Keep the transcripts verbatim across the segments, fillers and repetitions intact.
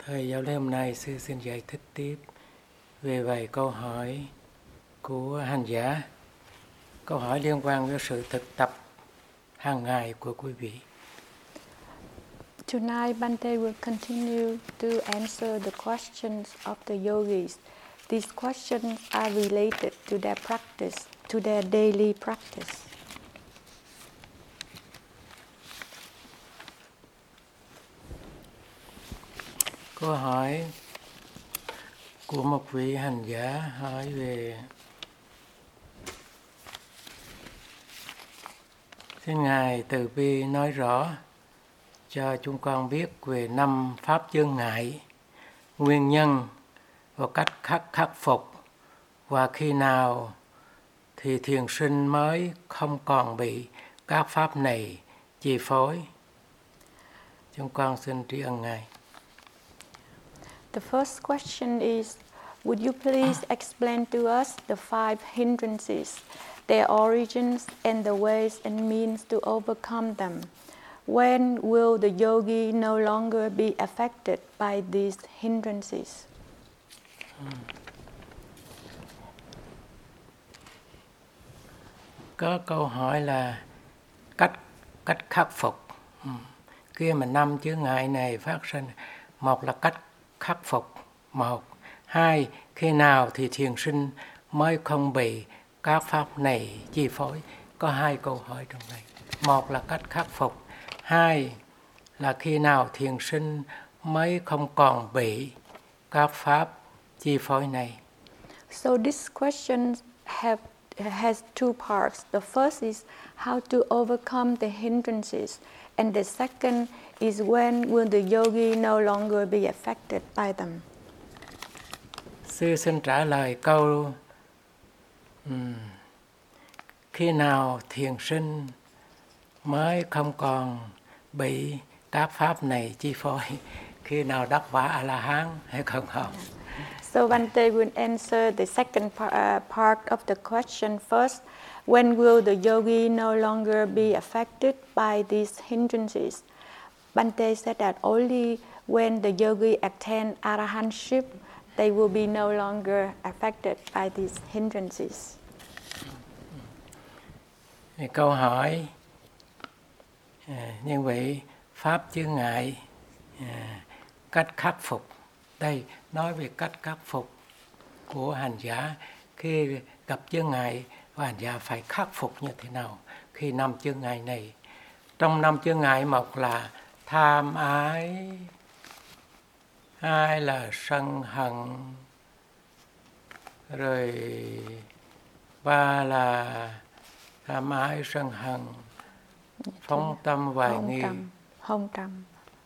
Thời giáo lý hôm nay sư xin giải thích tiếp về vài câu hỏi của hành giả. Câu hỏi liên quan với sự thực tập hàng ngày của quý vị. Tonight, Bante will continue to answer the questions of the yogis. These questions are related to their practice, to their daily practice. Câu hỏi của một vị hành giả hỏi về: xin Ngài từ bi nói rõ cho chúng con biết về năm pháp chướng ngại, nguyên nhân và cách khắc khắc phục, và khi nào thì thiền sinh mới không còn bị các pháp này chi phối. Chúng con xin tri ân Ngài. The first question is, would you please explain to us the five hindrances, their origins, and the ways and means to overcome them? When will the yogi no longer be affected by these hindrances? Có câu hỏi là cách cách khắc phục. Khi mà năm chướng ngại này phát sinh, một là cách khắc phục, một. Hai, khi nào thì thiền sinh mới không bị các pháp này chi phối. Có hai câu hỏi trong này. Một là cách khắc phục. Hai là khi nào thiền sinh mới không còn bị các pháp chi phối này. So this question have, has two parts. The first is how to overcome the hindrances. And the second is when will the yogi no longer be affected by them. Sư xin trả lời câu um, khi nào thiền sinh mới không còn bị các pháp này chi phối, khi nào đắc quả A-la-hán hay không không? So Bante will answer the second par, uh, part of the question first. When will the yogi no longer be affected by these hindrances? Bante said that only when the yogi attain arahantship, they will be no longer affected by these hindrances. Câu hỏi à, như vậy, pháp chướng ngại, à, cách khắc phục. Đây nói về cách khắc phục của hành giả khi gặp chướng ngại, và hành giả phải khắc phục như thế nào khi năm chướng ngại này. Trong năm chướng ngại, một là tham ái, hai là sân hận, rồi ba là tham ái sân hận, phóng tâm hoài nghi, hôn trầm,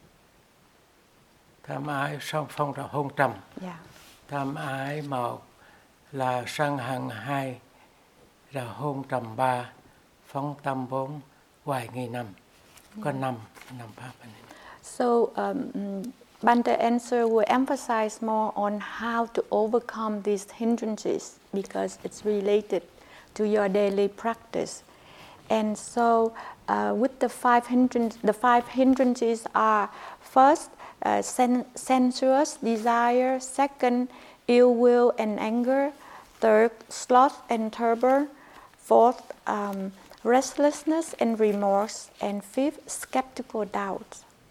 tham ái song phong ra hôn trầm. Yeah. Tham ái một là sân hận, hai là hôn trầm, ba phóng tâm, bốn hoài nghi, năm. Có năm năm pháp này. So um, Bante answer will emphasize more on how to overcome these hindrances because it's related to your daily practice. And so uh, with the five hindrances, the five hindrances are first uh, sen- sensuous desire, second ill will and anger, third sloth and torpor, fourth um, restlessness and remorse, and fifth skeptical doubt.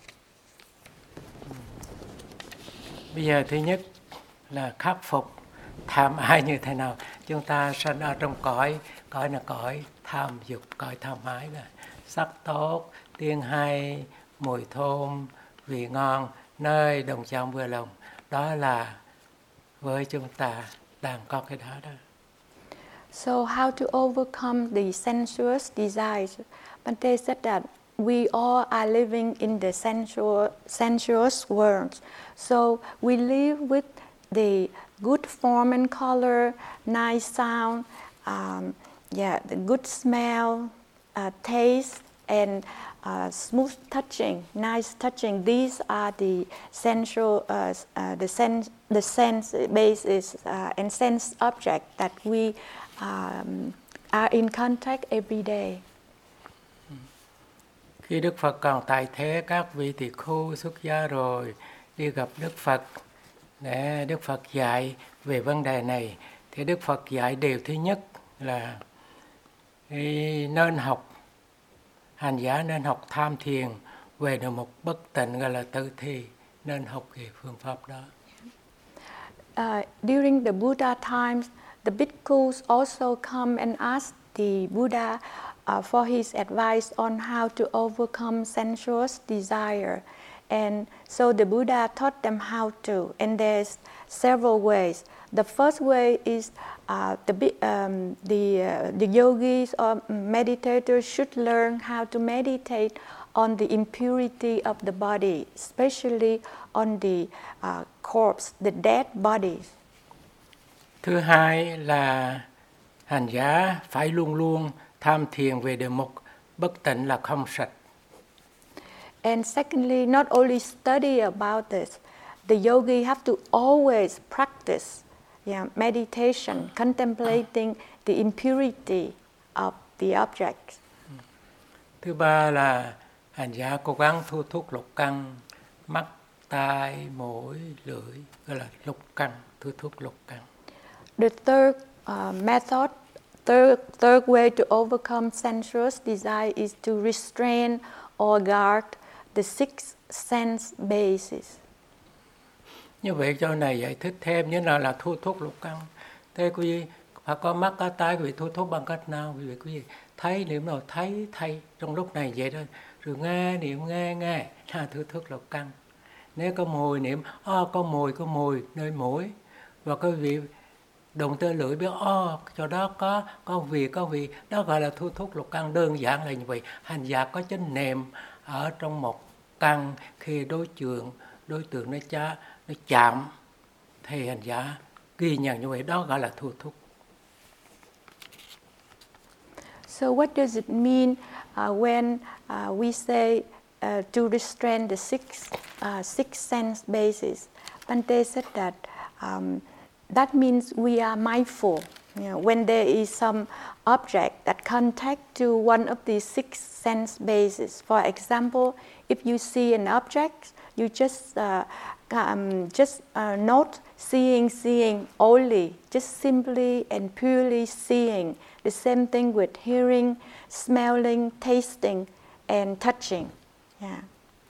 Bây giờ thứ nhất là khắc phục tham ái như thế nào. Chúng ta sinh ở trong cõi, cõi là cõi tham dục, cõi tham ái là sắc tốt, tiếng hay, mùi thơm, vị ngon, nơi đồng chạm vừa lòng. Đó là với chúng ta đang có cái đó đó. So how to overcome the sensuous desires? Bante said that we all are living in the sensual, sensuous world. So we live with the good form and color, nice sound, um, yeah, the good smell, uh, taste, and uh, smooth touching, nice touching. These are the sensual, uh, uh, the sense, the sense basis uh, and sense object that we um, are in contact every day. Khi Đức Phật còn tại thế, các vị tỳ khưu xuất gia rồi, đi gặp Đức Phật để Đức Phật dạy về vấn đề này. Thì Đức Phật dạy điều thứ nhất là nên học, hành giả nên học tham thiền về được một bất tịnh gọi là tự thi, nên học cái phương pháp đó. Uh, during the Buddha times, the bhikkhus also come and ask the Buddha uh, for his advice on how to overcome sensuous desire. And so the Buddha taught them how to, and there's several ways. The first way is uh, the um, the uh, the yogis or meditators should learn how to meditate on the impurity of the body, especially on the uh, corpse, the dead bodies. Thứ hai là hành giả phải luôn luôn tham thiền về đề mục bất tịnh là không sạch. And secondly, not only study about this, the yogi have to always practice yeah, meditation, contemplating the impurity of the objects. Thứ ba là hành giả cố gắng thu thúc lục căn, mắt, tai, mũi, lưỡi, gọi là lục căn, thu thúc lục căn. The third uh, method, third, third way to overcome sensuous desire is to restrain or guard the six sense bases. Như vậy cho này giải thích thêm như nào là thu thúc lục căn. Thế quý vị phải có mắt có tai, quý vị thu thúc bằng cách nào? Quý vị quý vị thấy niệm nào thấy thấy trong lúc này vậy thôi. Rồi nghe niệm nghe nghe là thu thúc lục căn. Nếu có mùi niệm oh, có mùi có mùi nơi mũi, và quý vị động tới lưỡi biết oh, cho đó có có vị có vị, đó gọi là thu thúc lục căn. Đơn giản là như vậy. Hành giả có chánh niệm ở trong một căn, khi đối tượng đối tượng nó chá nó chạm thì hành giả ghi nhận như vậy, đó gọi là thu thúc. So what does it mean uh, when uh, we say uh, to restrain the six uh, six sense bases? Bhante said that um, that means we are mindful. You know, when there is some object that contact to one of these six sense bases. For example, if you see an object, you just uh, um, just uh, note seeing, seeing only, just simply and purely seeing. The same thing with hearing, smelling, tasting, and touching. Yeah.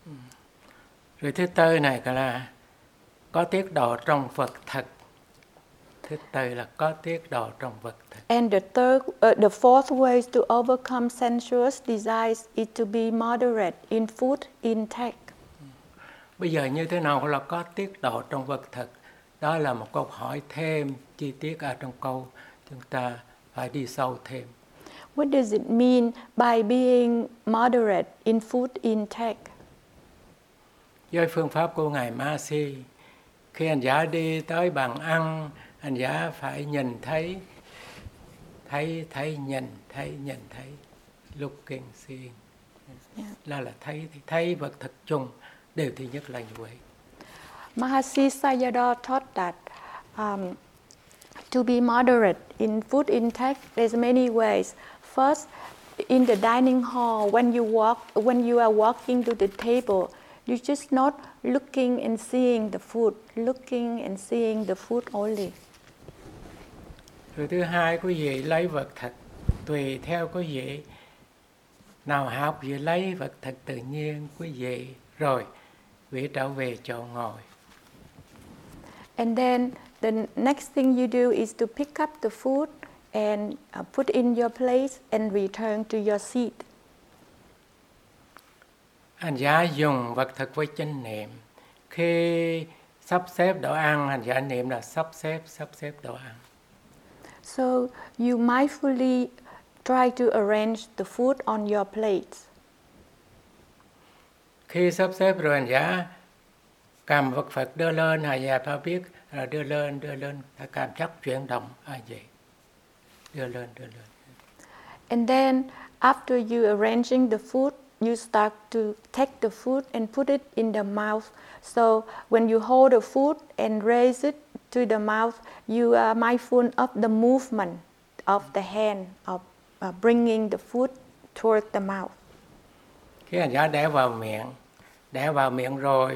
Rồi thứ tư này là có tiết độ trong vật thực. Thứ tư là có tiết độ trong vật thực. And the third, uh, the fourth way to overcome sensuous desires is to be moderate in food intake. Bây giờ như thế nào là có tiết độ trong vật thực? Đó là một câu hỏi thêm chi tiết ở trong câu, chúng ta phải đi sâu thêm. What does it mean by being moderate in food intake? Với phương pháp của Ngài Ma Si, khi hành giả đi tới bàn ăn, hành giả phải nhìn thấy, thấy, thấy, nhìn, thấy, nhìn, thấy, looking, seeing. Yeah. Là là thấy, thấy vật thực chung, điều thứ nhất là như vậy. Mahasi Sayadaw taught that um, to be moderate in food intake, there's many ways. First, in the dining hall, when you walk, when you are walking to the table, you just not looking and seeing the food, looking and seeing the food only. Rồi thứ hai, quý vị lấy vật thực tùy theo quý vị nào học, quý vị lấy vật thực tự nhiên quý vị, rồi quý vị trở về chỗ ngồi. And then the next thing you do is to pick up the food and uh, put in your place and return to your seat. Hành giả dùng vật thực với chánh niệm. Khi sắp xếp đồ ăn, hành giả niệm là sắp xếp, sắp xếp đồ ăn. So you mindfully try to arrange the food on your plates. Khi sắp xếp rồi, hành giả cầm vật Phật đưa lên, hành giả phải biết là đưa lên, đưa lên, ta cảm giác chuyển động à vậy. Đưa lên, đưa lên. And then after you arranging the food, you start to take the food and put it in the mouth. So when you hold the food and raise it to the mouth, you are mindful of the movement of the hand of uh, bringing the food toward the mouth. Khi hành giả để vào miệng, để vào miệng rồi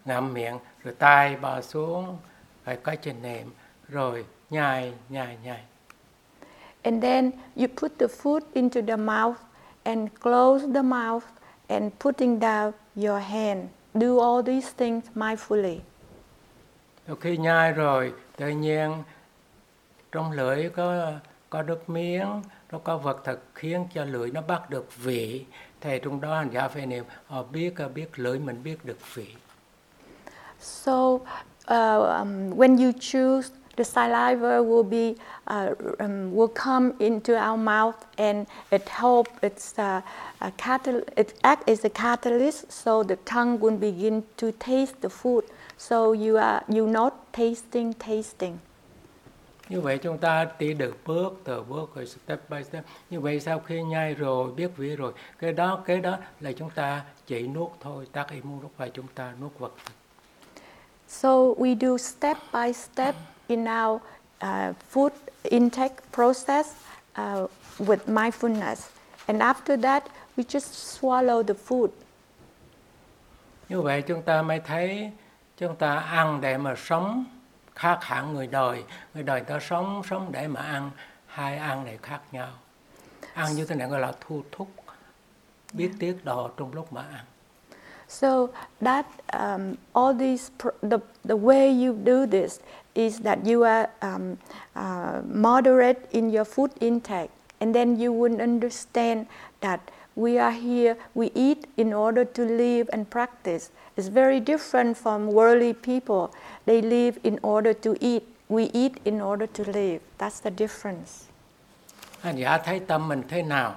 ngậm miệng, rồi tai bò xuống, phải có trên nệm, rồi nhai, nhai, nhai. And then you put the food into the mouth and close the mouth and putting down your hand. Do all these things mindfully. Rồi khi nhai rồi, tự nhiên trong lưỡi có có nước miếng, nó có vật thật khiến cho lưỡi nó bắt được vị. Thì trong đó hành giả phải niệm, họ biết biết lưỡi mình biết được vị. So uh, um, when you choose, the saliva will be uh, um, will come into our mouth and it help it's uh, a catal- it act as a catalyst, so the tongue will begin to taste the food. So you are you not tasting tasting. Như vậy chúng ta đi được bước từ bước rồi step by step. Như vậy sau khi nhai rồi biết vị rồi, cái đó cái đó là chúng ta chỉ nuốt thôi, tác ý muốn lúc phải chúng ta nuốt vật thực. So we do step by step in our uh, food intake process uh, with mindfulness, and after that we just swallow the food. Như vậy chúng ta mới thấy chúng ta ăn để mà sống, khác hẳn người đời. Người đời ta sống sống để mà ăn, hai ăn này khác nhau. Ăn như thế này gọi là thu thúc, biết yeah. tiết độ trong lúc mà ăn. So that um, all these pr- the the way you do this is that you are um, uh, moderate in your food intake, and then you would understand that we are here, we eat in order to live and practice. It's very different from worldly people. They live in order to eat. We eat in order to live. That's the difference. Hành giả thấy tâm mình thế nào?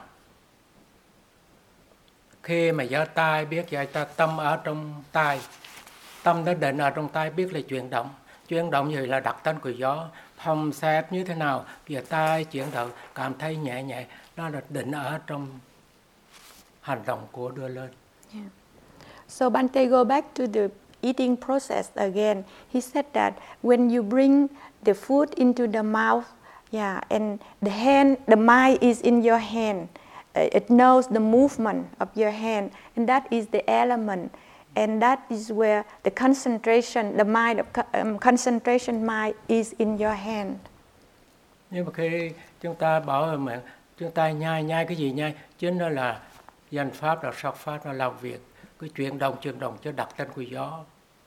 Khi mà giở tai biết vậy ta tâm ở trong tai, tâm nó định ở trong tai biết là chuyển động. Chuyển động như là đặc tánh của gió, phòng xẹp như thế nào, giờ tai chuyển động cảm thấy nhẹ nhẹ, đó là định ở trong hành động của đưa lên. Yeah. So Bhante, go back to the eating process again. He said that when you bring the food into the mouth, yeah, and the hand, the mind is in your hand. Uh, it knows the movement of your hand, and that is the element, and that is where the concentration, the mind of um, concentration mind is in your hand. Nhưng mà khi chúng ta bảo mà chúng ta nhai nhai cái gì nhai, chính đó là danh pháp, là sắc pháp, là làm việc, cái chuyển động chuyển động cho đặc tính của gió.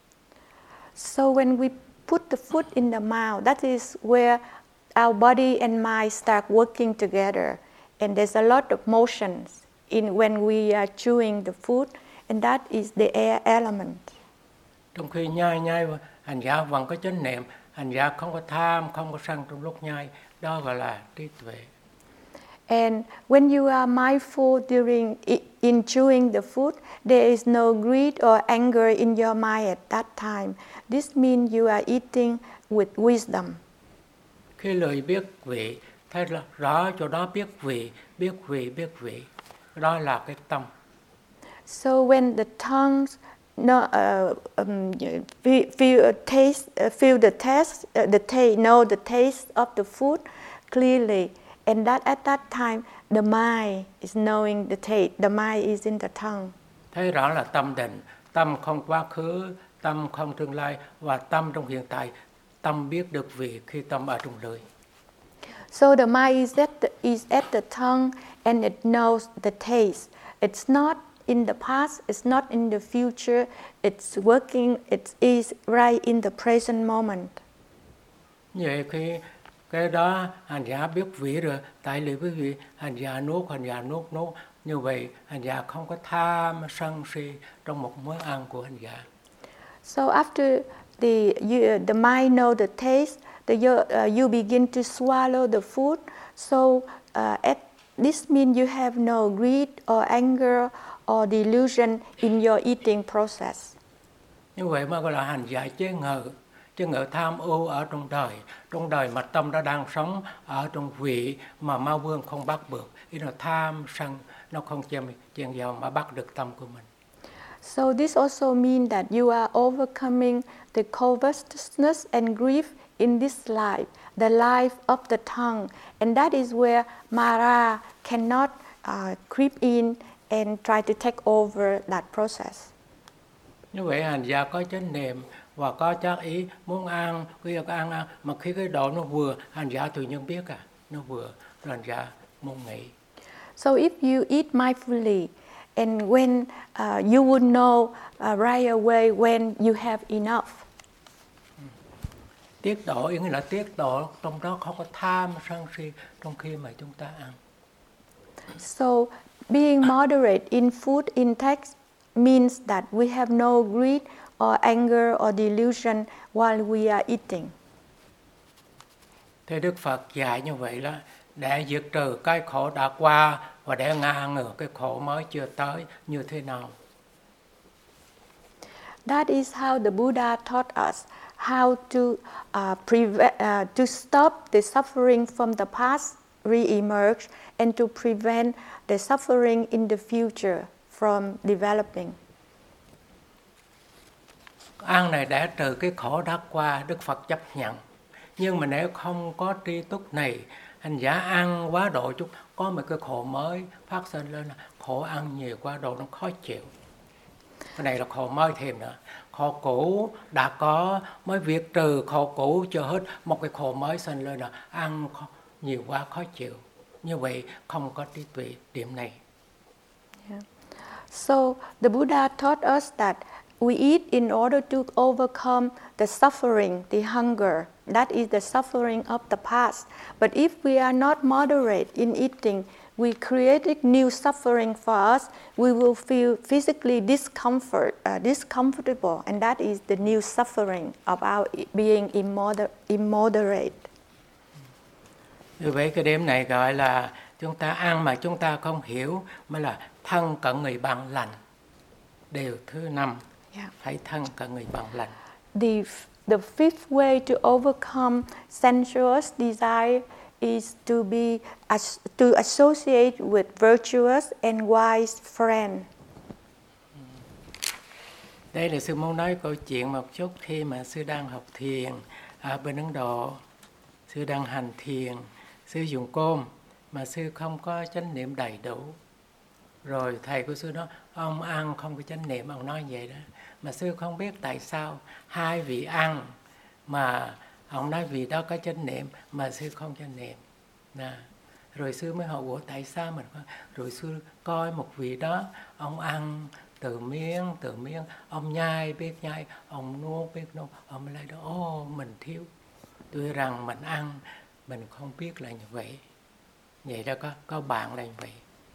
So when we put the food in the mouth, that is where our body and mind start working together. And there's a lot of motions in when we are chewing the food, and that is the air element. Trong khi nhai nhai hành giả vẫn có chánh niệm, hành giả không có tham, không có sân trong lúc nhai, đó gọi là trí tuệ. And when you are mindful during in chewing the food, there is no greed or anger in your mind at that time. This means you are eating with wisdom. Khi lưỡi biết vị, thấy rõ chỗ đó biết vị, biết vị, biết vị, đó là cái tâm. So when the tongues no, uh, um, feel, feel, taste, uh, feel the taste, uh, the taste, know the taste of the food clearly, and that at that time the mind is knowing the taste. The mind is in the tongue. Thấy rõ là tâm định, tâm không quá khứ, tâm không tương lai, và tâm trong hiện tại. Tâm biết được vị khi tâm ở trong lưỡi. So the mind is at the, is at the tongue and it knows the taste. It's not in the past, it's not in the future. It's working, it is right in the present moment. Vậy khi cái đó hành giả biết vị rồi, tại lưỡi với vị, hành giả nuốt, hành giả nuốt nuốt. Như vậy hành giả không có tham sân si trong một món ăn của hành giả. So after the you, the mind know the taste, the you, uh, you begin to swallow the food. So uh, at this means you have no greed or anger or delusion in your eating process. Như vậy mà gọi là hành giả chế ngự, chế ngự tham ưu ở trong đời, trong đời mà tâm đã đang sống ở trong vị mà ma vương không bắt được, ý là tham sân nó không chen chen vào mà bắt được tâm của mình. So this also means that you are overcoming the covetousness and grief in this life, the life of the tongue, and that is where Mara cannot uh, creep in and try to take over that process. Như vậy hành giả có chánh niệm và có chắc ý muốn ăn, bây giờ có ăn ăn, mà khi cái độ nó vừa, hành giả tự nhiên biết à, nó vừa, rồi hành giả muốn nghỉ. So if you eat mindfully, and when uh, you would know uh, right away when you have enough. Tiết độ, nghĩa là tiết độ trong đó không có tham sân si trong khi mà chúng ta ăn. So being moderate in food intake means that we have no greed or anger or delusion while we are eating. Thế Đức Phật dạy như vậy đó, để diệt trừ cái khổ đã qua và để ngăn ngừa cái khổ mới chưa tới như thế nào. That is how the Buddha taught us how to uh, prevent, uh, to stop the suffering from the past re-emerge and to prevent the suffering in the future from developing. Ăn này để trừ cái khổ đã qua, Đức Phật chấp nhận. Nhưng mà nếu không có tri túc này, hành giả ăn quá độ chút, có một cái khổ mới phát sinh lên, khổ ăn nhiều quá độ nó khó chịu. Cái này là khổ mới thêm nữa. Khổ cũ đã có, mới việc trừ khổ cũ chưa hết, một cái khổ mới sinh lên là ăn nhiều quá khó chịu. Như vậy không có trí tuệ điểm này. Yeah. So the Buddha taught us that we eat in order to overcome the suffering, the hunger. That is the suffering of the past. But if we are not moderate in eating, we create new suffering for us. We will feel physically discomfort, uh, discomfortable, and that is the new suffering of our being immoder- immoderate. Như vậy cái điểm này gọi là chúng ta ăn mà chúng ta không hiểu, mới là thân cận người bạn lành. Điều thứ năm, Yeah. phải thân cận người bạn lành. The, the fifth way to overcome sensuous desire is to be as, to associate with virtuous and wise friends. Đây là sư muốn nói câu chuyện một chút khi mà sư đang học thiền ở bên Ấn Độ. Sư đang hành thiền, sư dùng cơm mà sư không có chánh niệm đầy đủ. Rồi thầy của sư nói, ông ăn không có chánh niệm, ông nói vậy đó. Mà sư không biết tại sao hai vị ăn mà ông nói vì đó có chánh niệm mà sư không chánh niệm. Nè. Rồi sư mới hỏi, ủa tại sao mình không? Rồi sư coi một vị đó, ông ăn từ miếng, từ miếng, ông nhai biết nhai, ông nuốt biết nuốt, ông mới lại đó, ô mình thiếu. Tuy rằng mình ăn, mình không biết là như vậy. Vậy đó có, có bạn là như vậy.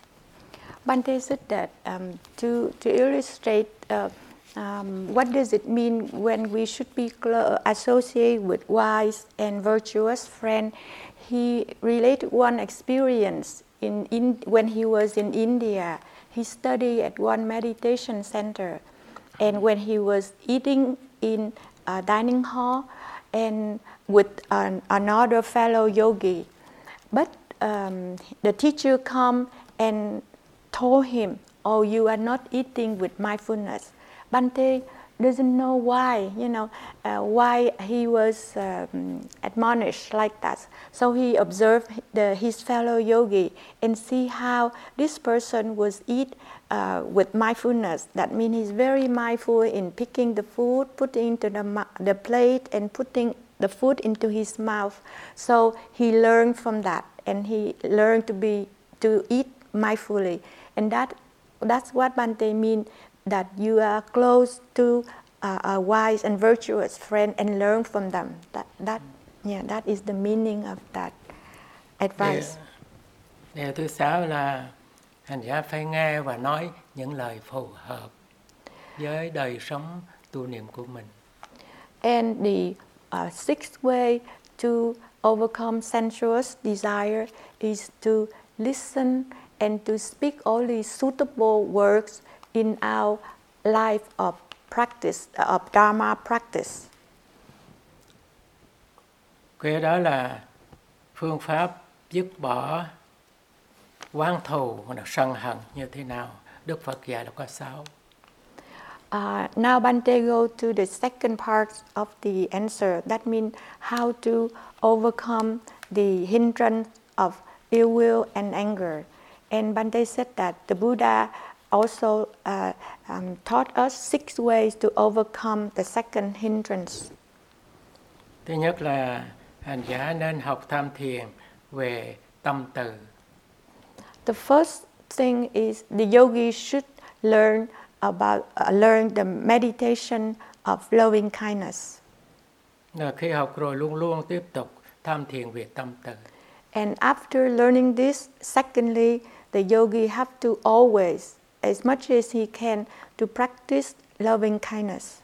Bhante said that um, to, to illustrate uh, um, what does it mean when we should be cl- associate with wise and virtuous friends, he related one experience in, in when he was in India. He studied at one meditation center, and when he was eating in a dining hall and with an, another fellow yogi, but um, the teacher come and told him, "Oh, you are not eating with mindfulness." Bhante doesn't know why, you know, uh, why he was um, admonished like that. So he observed the, his fellow yogi and see how this person was eat uh, with mindfulness. That means he's very mindful in picking the food, putting into the, the plate and putting the food into his mouth. So he learned from that, and he learned to be to eat mindfully. And that that's what Bhante means, that you are close to uh, a wise and virtuous friend and learn from them. That that yeah, that is the meaning of that advice. Điều, điều thứ sáu là hành giả phải nghe và nói những lời phù hợp với đời sống tu niệm của mình. And the uh, sixth way to overcome sensuous desire is to listen and to speak only suitable words in our life of practice, of Dharma practice. Cái đó là phương pháp dứt bỏ oán thù hoặc là sân hận như thế nào. Đức Phật dạy là có sáu. Uh, now Bhante go to the second part of the answer. That means how to overcome the hindrance of ill will and anger. And Bhante said that the Buddha also uh, um, taught us six ways to overcome the second hindrance. Thứ nhất là hành giả nên học tham thiền về tâm từ. The first thing is the yogi should learn about uh, learn the meditation of loving kindness. Là khi học rồi luôn luôn tiếp tục tham thiền về tâm từ. And after learning this, secondly, the yogi have to always, as much as he can, to practice loving kindness.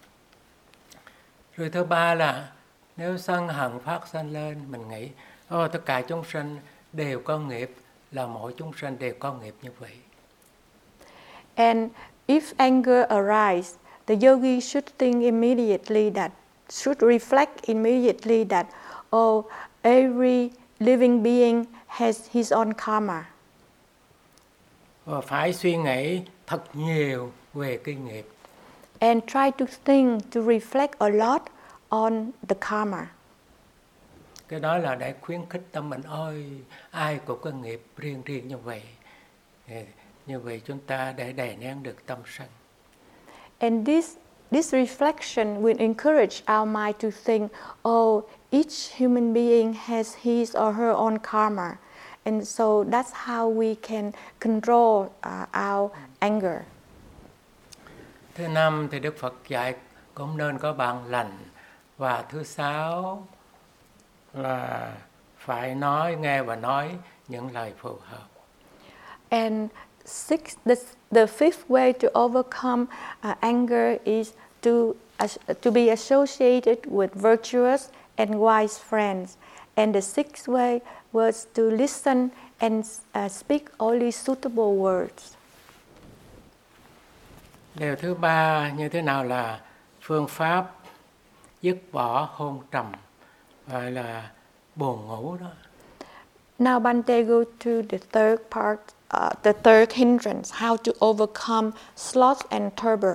Rồi thứ ba là nếu sân hận phát sinh lên, mình nghĩ oh, tất cả chúng sinh đều có nghiệp, là mỗi chúng sinh đều có nghiệp như vậy. And if anger arises, the yogi should think immediately that, should reflect immediately that, oh, every living being has his own karma. Và phải suy nghĩ thật nhiều về cái nghiệp. And try to think, to reflect a lot on the karma. Cái đó là để khuyến khích tâm mình, ôi, ai cũng có nghiệp riêng riêng như vậy. Như vậy chúng ta để đè nén được tâm sân. And this, this reflection will encourage our mind to think, oh, each human being has his or her own karma. And so that's how we can control uh, our anger. Thứ năm thì Đức Phật dạy cũng nên có bạn lành. Và thứ sáu là phải nói, nghe và nói những lời phù hợp. And six, the, the fifth way to overcome uh, anger is to, uh, to be associated with virtuous and wise friends. And the sixth way was to listen and uh, speak only suitable words. Điều thứ ba như thế nào là phương pháp dứt bỏ hôn trầm, gọi là buồn ngủ đó. Now Bante go to the third part, uh, the third hindrance, how to overcome sloth and torpor.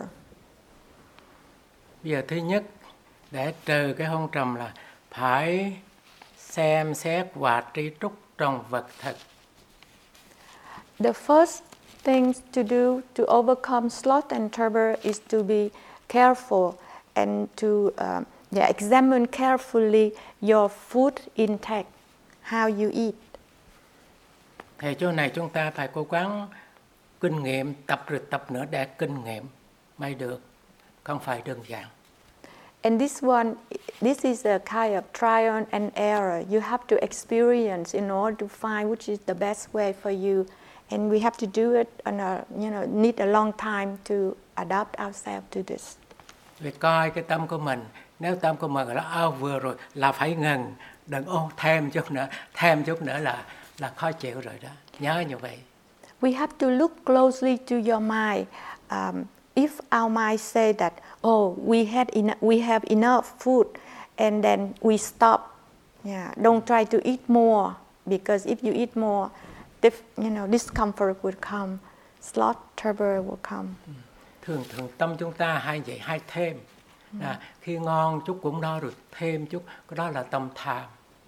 Bây giờ thứ nhất, để trừ cái hôn trầm là phải xem xét và tri túc trong vật thực. The first thing to do to overcome sloth and torpor is to be careful and to uh, yeah, examine carefully your food intake, how you eat. Thì chỗ này chúng ta phải cố gắng kinh nghiệm, tập rồi tập nữa để kinh nghiệm mới được, không phải đơn giản. And this one, this is a kind of trial and error. You have to experience in order to find which is the best way for you. And we have to do it on a, you know, need a long time to adapt ourselves to this. Vì coi cái tâm của mình, nếu tâm của mình là ao vừa rồi là phải ngừng, đừng ô thêm chút nữa, thêm chút nữa là là khó chịu rồi đó. Nhớ như vậy. We have to look closely to your mind. Um, if our mind say that, oh, we had enough, we have enough food, and then we stop. Yeah, don't try to eat more, because if you eat more, dif, you know, discomfort will come, sloth, torpor will come. Thường thường tâm chúng ta hay vậy, hay thêm. À, khi ngon chút cũng no rồi thêm chút, cái đó là tâm tham.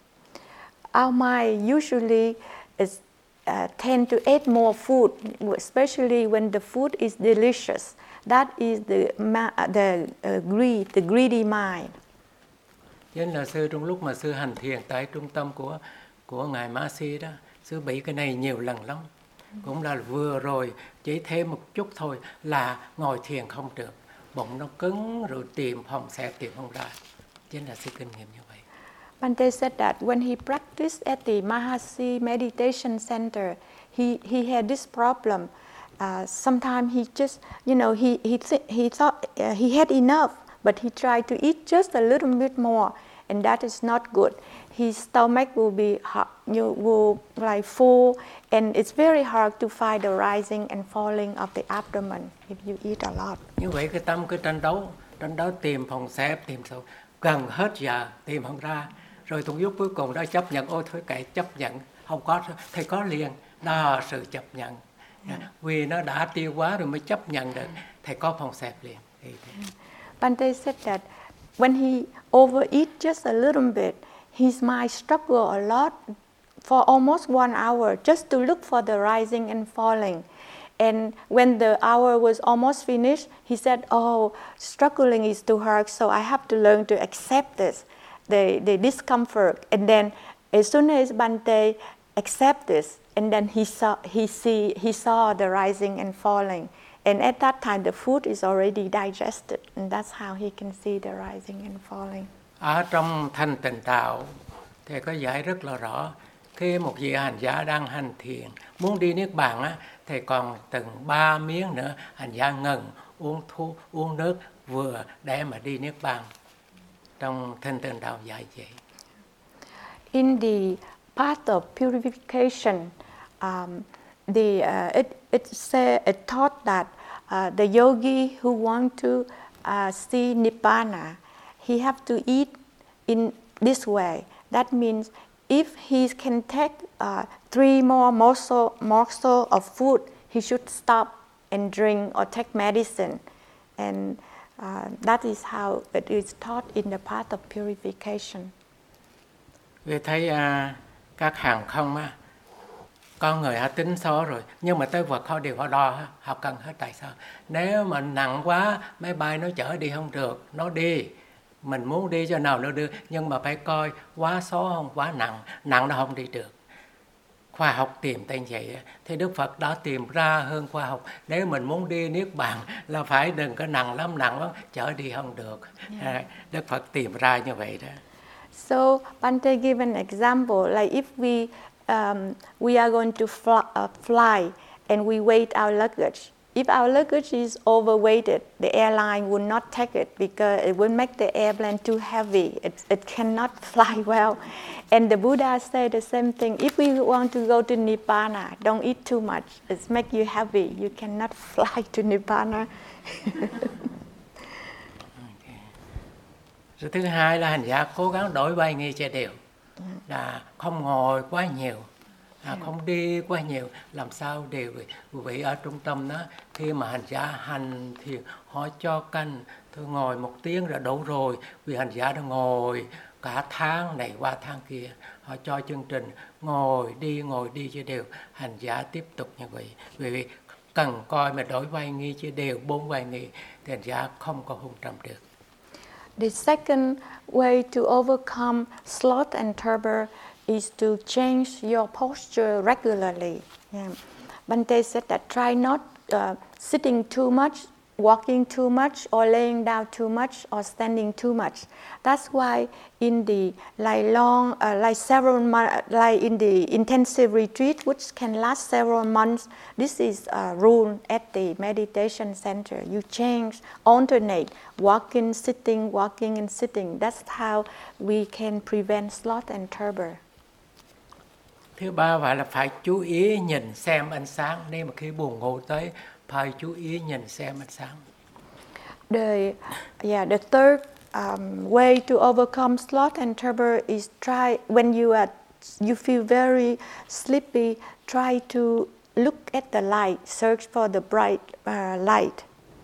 Our mind usually is uh, tend to eat more food, especially when the food is delicious. That is the the uh, greed, the greedy mind. Nên là sư trong lúc mà sư hành thiền tại trung tâm của của ngài Ma Si đó, sư bị cái này nhiều lần lắm. Cũng là vừa rồi chỉ thêm một chút thôi là ngồi thiền không được, bụng nó cứng rồi tìm phòng xe tìm không ra. Chính là sư kinh nghiệm như vậy. Bante said that when he practiced at the Mahasi Meditation Center, he he had this problem. Uh, sometimes he just, you know, he he th- he thought uh, he had enough, but he tried to eat just a little bit more, and that is not good. His stomach will be hot, you will like full, and it's very hard to find the rising and falling of the abdomen if you eat a lot. Như vậy cái tâm cứ tranh đấu, tranh đấu tìm phòng xếp, tìm sâu, gần hết giờ tìm không ra, rồi thùng giúp cuối cùng đó chấp nhận, ôi thôi kệ chấp nhận, không có thì có liền, đó sự chấp nhận. Yeah. Vì nó đã tiêu hóa rồi mới chấp nhận được, thầy có phòng xẹp liền. Bante said that when he overeat just a little bit, his mind struggle a lot for almost one hour just to look for the rising and falling. And when the hour was almost finished, he said, "Oh, struggling is too hard, so I have to learn to accept this, the, the discomfort." And then, as soon as Bhante accepted this, and then he saw, he see, he saw the rising and falling. And at that time, the food is already digested, and that's how he can see the rising and falling. Ở trong thanh tịnh đạo thì có giải rất là rõ. Khi một vị hành giả đang hành thiền muốn đi niết bàn á, thì còn từng ba miếng nữa hành giả ngừng uống thuốc uống nước vừa để mà đi niết bàn. Trong thanh tịnh đạo dạy vậy. In the path of purification, um, the uh, it it say it taught that uh, the yogi who want to uh, see nibbana, he have to eat in this way. That means if he can take uh, three more morsel, morsel of food, he should stop and drink or take medicine. And uh, that is how it is taught in the path of purification. Vì thấy uh, các hàng không á, con người họ tính số rồi, nhưng mà tới vật họ đều họ đo, họ cần hết. Tại sao? Nếu mà nặng quá, máy bay nó chở đi không được, nó đi. Mình muốn đi cho nào nó đưa, nhưng mà phải coi quá số không, quá nặng, nặng nó không đi được. Khoa học tìm tên vậy, thì Đức Phật đã tìm ra hơn khoa học. Nếu mình muốn đi niết bàn là phải đừng có nặng lắm, nặng lắm, chở đi không được. Yeah. Đức Phật tìm ra như vậy đó. So Bhante give an example, like if we um, we are going to fly, uh, fly and we weight our luggage. If our luggage is overweighted, the airline will not take it because it will make the airplane too heavy. It, it cannot fly well. And the Buddha said the same thing. If we want to go to Nibbana, don't eat too much. It make you heavy. You cannot fly to Nibbana. Rồi thứ hai là hành giả cố gắng đổi bài nghi cho đều, là không ngồi quá nhiều, à, không đi quá nhiều, làm sao đều. Quý vị ở trung tâm đó, khi mà hành giả hành thì họ cho canh, tôi ngồi một tiếng là đủ rồi, vì hành giả đã ngồi cả tháng này qua tháng kia, họ cho chương trình ngồi đi ngồi đi cho đều, hành giả tiếp tục như vậy. Vì cần coi mà đổi vai nghi cho đều, bốn vai nghi thì hành giả không có hung trầm được. The second way to overcome sloth and torpor is to change your posture regularly. Yeah. Bhante said that try not uh, sitting too much, walking too much, or laying down too much, or standing too much. That's why in the like long, uh, like several months, like in the intensive retreat, which can last several months, this is a rule at the meditation center. You change, alternate, walking, sitting, walking, and sitting. That's how we can prevent sloth and torpor. Thứ ba phải là phải chú ý nhìn xem ánh sáng. Nếu mà khi buồn ngủ tới, phải chú ý nhìn xem ánh sáng. The yeah, the third um, way to overcome sloth and torpor is try when you are you feel very sleepy. Try to look at the light, search for the bright uh, light.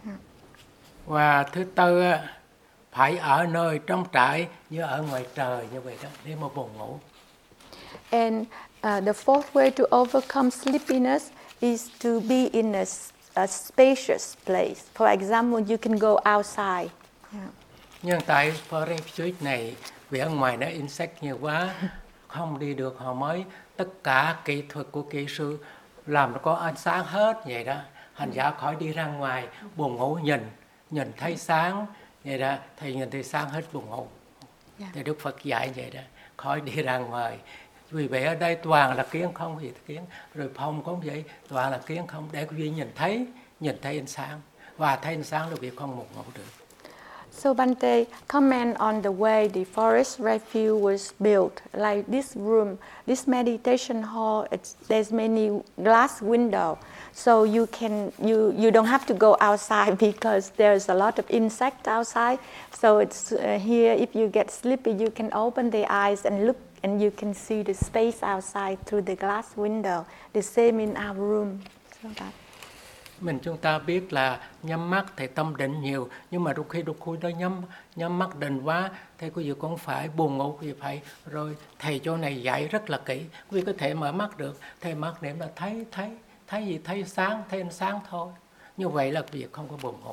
Và thứ tư phải ở nơi trống trải như ở ngoài trời như vậy đó, nếu mà buồn ngủ. And uh, the fourth way to overcome sleepiness is to be in a, a spacious place. For example, you can go outside. Yeah. Nhưng tại Forest Street này, vì ở ngoài nó insect nhiều quá, không đi được, họ mới tất cả kỹ thuật của kỹ sư làm nó có ánh sáng hết vậy đó. Hành giả khỏi đi ra ngoài, buồn ngủ nhìn, nhìn thấy sáng vậy đó, thì nhìn thấy sáng hết buồn ngủ. Yeah. Thì Đức Phật dạy vậy đó, khỏi đi ra ngoài. Vì vậy ở đây toàn là kiến không gì kiến, rồi phòng cũng vậy, toàn là kiến không, để quý vị nhìn thấy, nhìn thấy ánh sáng, và thấy ánh sáng là việc không một ngủ được. So Bhante comment on the way the forest refuge was built, like this room, this meditation hall. It's, there's many glass window, so you can you you don't have to go outside because there's a lot of insects outside. So it's uh, here. If you get sleepy, you can open the eyes and look. And you can see the space outside through the glass window. The same in our room. So that. Mình chúng ta biết là nhắm mắt thì tâm định nhiều, nhưng mà đôi khi đôi khi đó nhắm nhắm mắt định quá, thì quý vị cũng phải buồn ngủ, quý vị phải rồi thầy chỗ này dạy rất là kỹ, quý vị có thể mở mắt được, thầy mắt niệm là thấy thấy thấy gì thấy sáng, thấy ánh sáng thôi. Như vậy là việc không có buồn ngủ.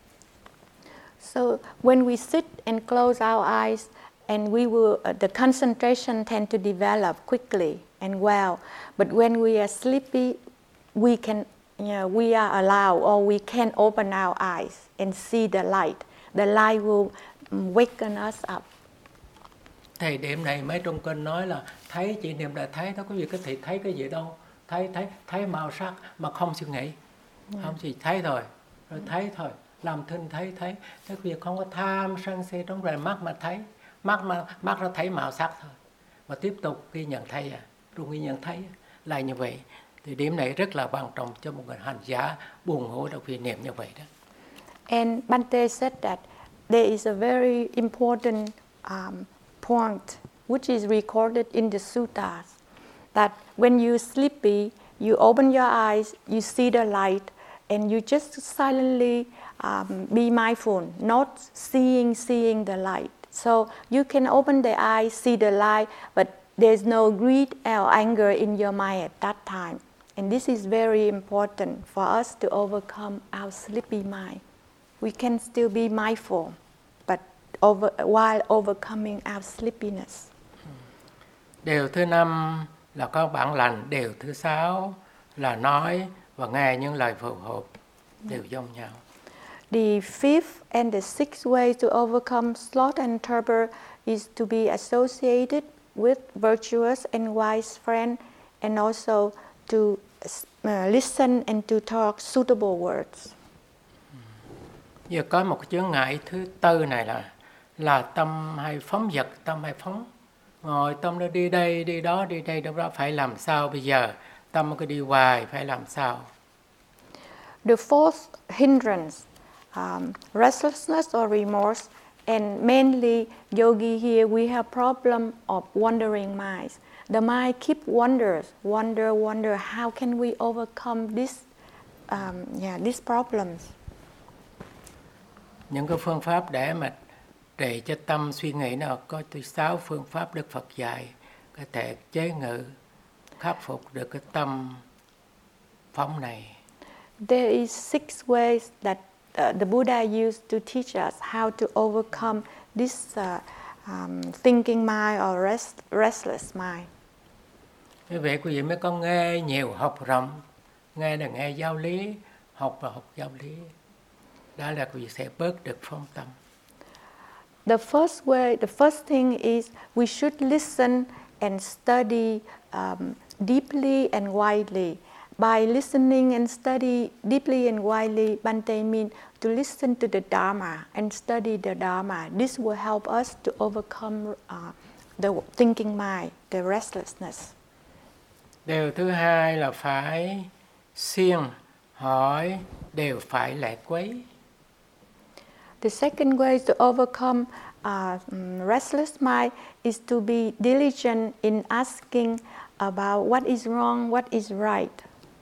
So when we sit and close our eyes, and we will, uh, the concentration tend to develop quickly and well. But when we are sleepy, we can, you know, we are allowed, or we can open our eyes and see the light. The light will waken us up. Thời điểm này mấy trong kinh nói là thấy, chỉ niệm là thấy, nó có gì cái thì thấy cái gì đâu, thấy thấy thấy màu sắc mà không suy nghĩ, yeah. Không chỉ thấy thôi, rồi thấy thôi, làm thinh thấy thấy, cái việc không có tham sân si trong rồi mắt mà thấy, mắt mà mắt nó thấy màu sắc thôi, và tiếp tục ghi nhận thấy à, rồi ghi nhận thấy là như vậy. Thì điểm này rất là quan trọng cho một người hành giả buồn ngủ trong khi niệm như vậy đó. And Bante said that there is a very important um, point which is recorded in the suttas, that when you're sleepy, you open your eyes, you see the light, and you just silently um, be mindful, not seeing seeing the light. So you can open the eyes, see the light, but there's no greed or anger in your mind at that time. And this is very important for us to overcome our sleepy mind. We can still be mindful, but over, while overcoming our sleepiness. Điều thứ năm là có bản lành, điều thứ sáu là nói và nghe những lời phù hợp, đều giống nhau. The fifth and the sixth way to overcome sloth and torpor is to be associated with virtuous and wise friends, and also to uh, listen and to talk suitable words. Giờ có một chướng ngại thứ tư này là là tâm hay phóng dật, tâm hay phóng. Ngồi tâm nó đi đây, đi đó, đi đây, đó, đó, phải làm sao bây giờ? Tâm cứ đi hoài, phải làm sao? The fourth hindrance, um, restlessness or remorse, and mainly yogi here we have problem of wandering minds. The mind keep wonders, wonder, wonder. How can we overcome this, um, yeah, these problems? Những cái phương pháp để mà để cho tâm suy nghĩ nó có từ sáu phương pháp Đức Phật dạy, có thể chế ngự, khắc phục được cái tâm phóng này. There is six ways that uh, the Buddha used to teach us how to overcome this uh, um, thinking mind or rest, restless mind. Vì vậy quý vị mới có nghe nhiều, học rộng, nghe là nghe giáo lý, học và học giáo lý. Đó là quý vị sẽ bớt được phóng tâm. The first way, the first thing is we should listen and study um, deeply and widely. By listening and study deeply and widely, Bante means to listen to the Dharma and study the Dharma. This will help us to overcome uh, the thinking mind, the restlessness. Điều thứ hai là phải siêng hỏi, đều phải lại quấy. The second way to overcome uh, restless mind is to be diligent in asking about what is wrong, what is right.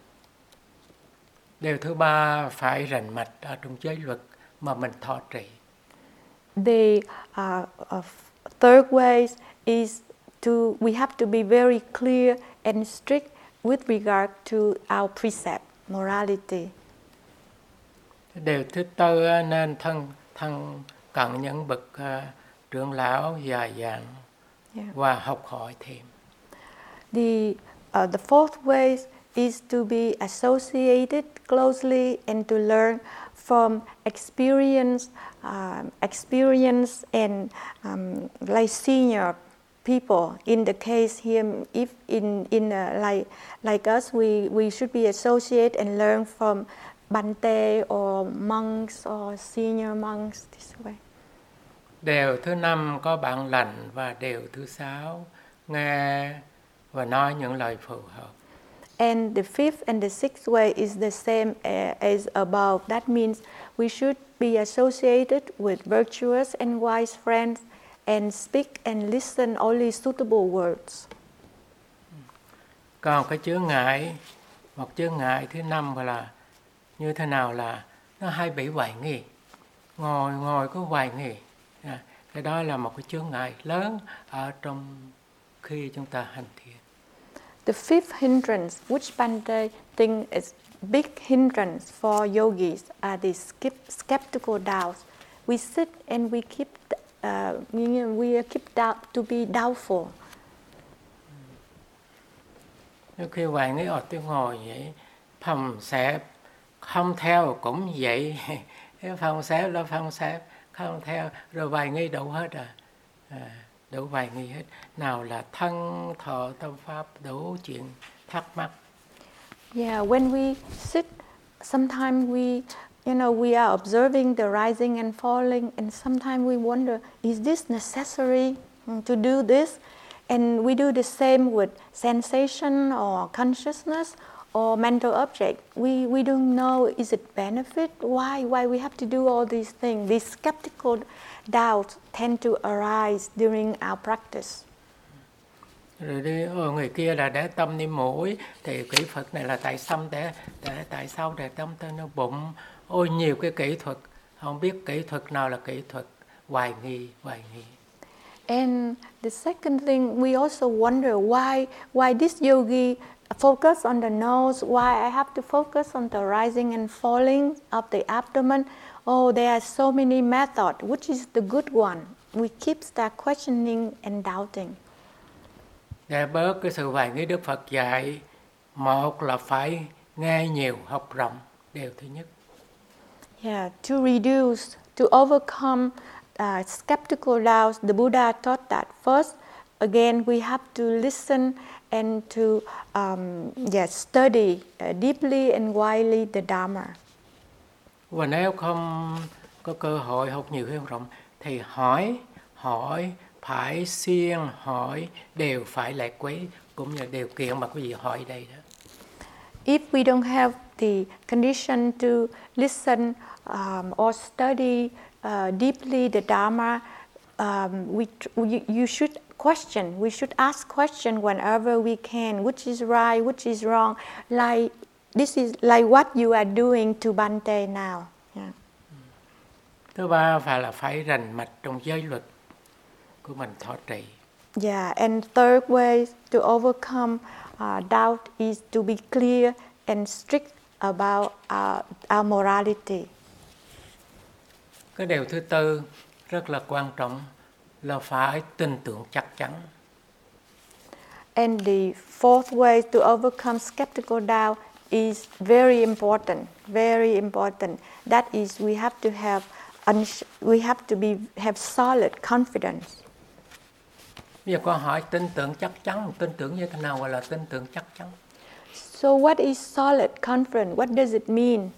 Điều thứ ba phải rành mạch ở trong giới luật mà mình thọ trì. The uh, uh, third way is to we have to be very clear and strict with regard to our precept, morality. Điều thứ tư nên thân thân cận những bậc uh, trưởng lão già dặn, yeah, và học hỏi thêm. The uh, the fourth way is to be associated closely and to learn from experience, uh, experience and um, like senior people. In the case here, if in in uh, like like us, we we should be associate and learn from Bante or monks or senior monks this way. Điều thứ năm có bạn lành, và điều thứ sáu nghe và nói những lời phù hợp. And the fifth and the sixth way is the same uh, as above. That means we should be associated with virtuous and wise friends and speak and listen only suitable words. Còn cái chướng ngại, một chướng ngại thứ năm gọi là như thế nào là nó hay bị hoài nghi, ngồi ngồi có hoài nghi. À, cái đó là một cái chướng ngại lớn ở trong khi chúng ta hành thiền. the fifth hindrance, which Bante think is big hindrance for yogis, are the skeptical doubts. We sit and we keep, uh, we keep doubt to be doubtful. Khi Hoàng ấy ở tôi ngồi vậy, phòng xẹp, không theo cũng vậy, phòng xẹp là phòng xẹp, không theo, rồi vài nghi đủ hết à. à đủ vài nghi hết. Nào là thân, thọ, tâm pháp, đủ chuyện thắc mắc. Yeah, when we sit, sometimes we, you know, we are observing the rising and falling, and sometimes we wonder, is this necessary to do this? And we do the same with sensation or consciousness or mental object. We we don't know, is it benefit? Why why we have to do all these things? These skeptical doubts tend to arise during our practice. Rồi đi, oh, người kia là để tâm niệm mũi, thì kỹ thuật này là tại tâm để, để tại sao để tâm tới nó bụng. Ôi nhiều cái kỹ thuật, không biết kỹ thuật nào là kỹ thuật, hoài nghi, hoài nghi. And the second thing, we also wonder why why this yogi focus on the nose, why I have to focus on the rising and falling of the abdomen. Oh, there are so many methods. Which is the good one? We keep start questioning and doubting. Để bớt cái sự hoài nghi, Đức Phật dạy, một là phải nghe nhiều, học rộng, điều thứ nhất. Yeah, to reduce, to overcome uh, skeptical doubts, the Buddha taught that first, again, we have to listen and to um, yeah, study uh, deeply and widely the Dharma. Và nếu không có cơ hội học nhiều hơn rộng, thì hỏi, hỏi, phải siêng hỏi, đều phải lại quý, cũng như điều kiện mà quý vị hỏi đây đó. If we don't have the condition to listen um, or study uh, deeply the Dharma, um, we, we you should question. We should ask question whenever we can. Which is right? Which is wrong? Like this is like what you are doing to Bante now. Yeah. Thứ ba phải là phải rành mạch trong giới luật của mình thọ trì. Yeah, and third way to overcome uh, doubt is to be clear and strict about our, our morality. Cái điều thứ tư rất là quan trọng là phải tin tưởng chắc chắn. And the fourth way to overcome skeptical doubt is very important, very important. That is, we have to have we have to be have solid confidence. Bây giờ con hỏi tin tưởng chắc chắn, tin tưởng như thế nào gọi là tin tưởng chắc chắn? So what is solid confidence? What does it mean?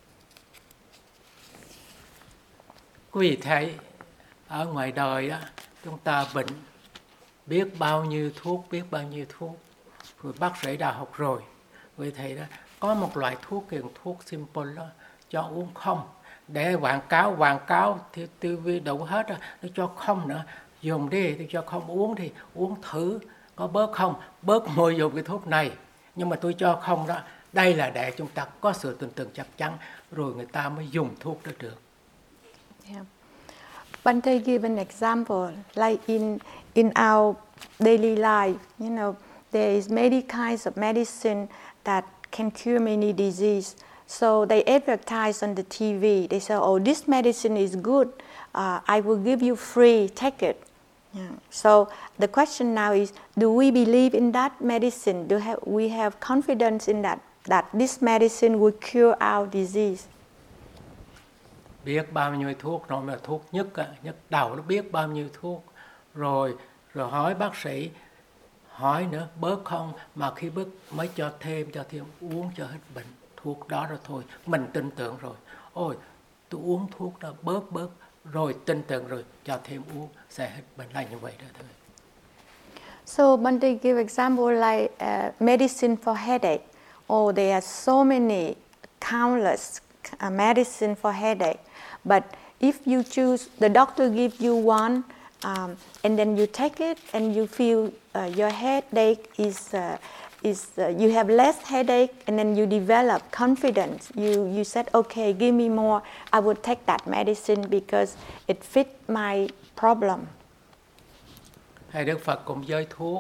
Quý vị thấy ở ngoài đời á, chúng ta bệnh, biết bao nhiêu thuốc, biết bao nhiêu thuốc, rồi bác sĩ đã học rồi. Quý vị thấy đó, có một loại thuốc kiểu thuốc simple đó, cho uống không, để quảng cáo, quảng cáo thì ti vi đủ hết rồi, nó cho không nữa, dùng đi thì cho không, uống thì uống thử, có bớt không, bớt mùi dùng cái thuốc này, nhưng mà tôi cho không đó, đây là để chúng ta có sự tin tưởng chắc chắn, rồi người ta mới dùng thuốc đó được. Yeah. Bante give an example, like in in our daily life, you know, there is many kinds of medicine that can cure many disease. So they advertise on the T V. They say, "Oh, this medicine is good. Uh, I will give you free. Take it." Yeah. So the question now is, do we believe in that medicine? Do have, we have confidence in that that this medicine will cure our disease? Biết bao nhiêu thuốc, rồi mà thuốc nhất nhất đầu nó biết bao nhiêu thuốc, rồi rồi hỏi bác sĩ, hỏi nữa bớt không, mà khi bớt mới cho thêm cho thêm uống cho hết bệnh thuốc đó rồi thôi, mình tin tưởng rồi, ôi tôi uống thuốc đó bớt bớt rồi tin tưởng rồi cho thêm uống sẽ hết bệnh, là như vậy đó thôi. So Bante give example like uh, medicine for headache. Oh, there are so many countless uh, medicine for headache. But if you choose, the doctor gives you one, um, and then you take it, and you feel uh, your headache is uh, is uh, you have less headache, and then you develop confidence. You you said, okay, give me more. I will take that medicine because it fits my problem. Hay Đức Phật cũng giới thuốc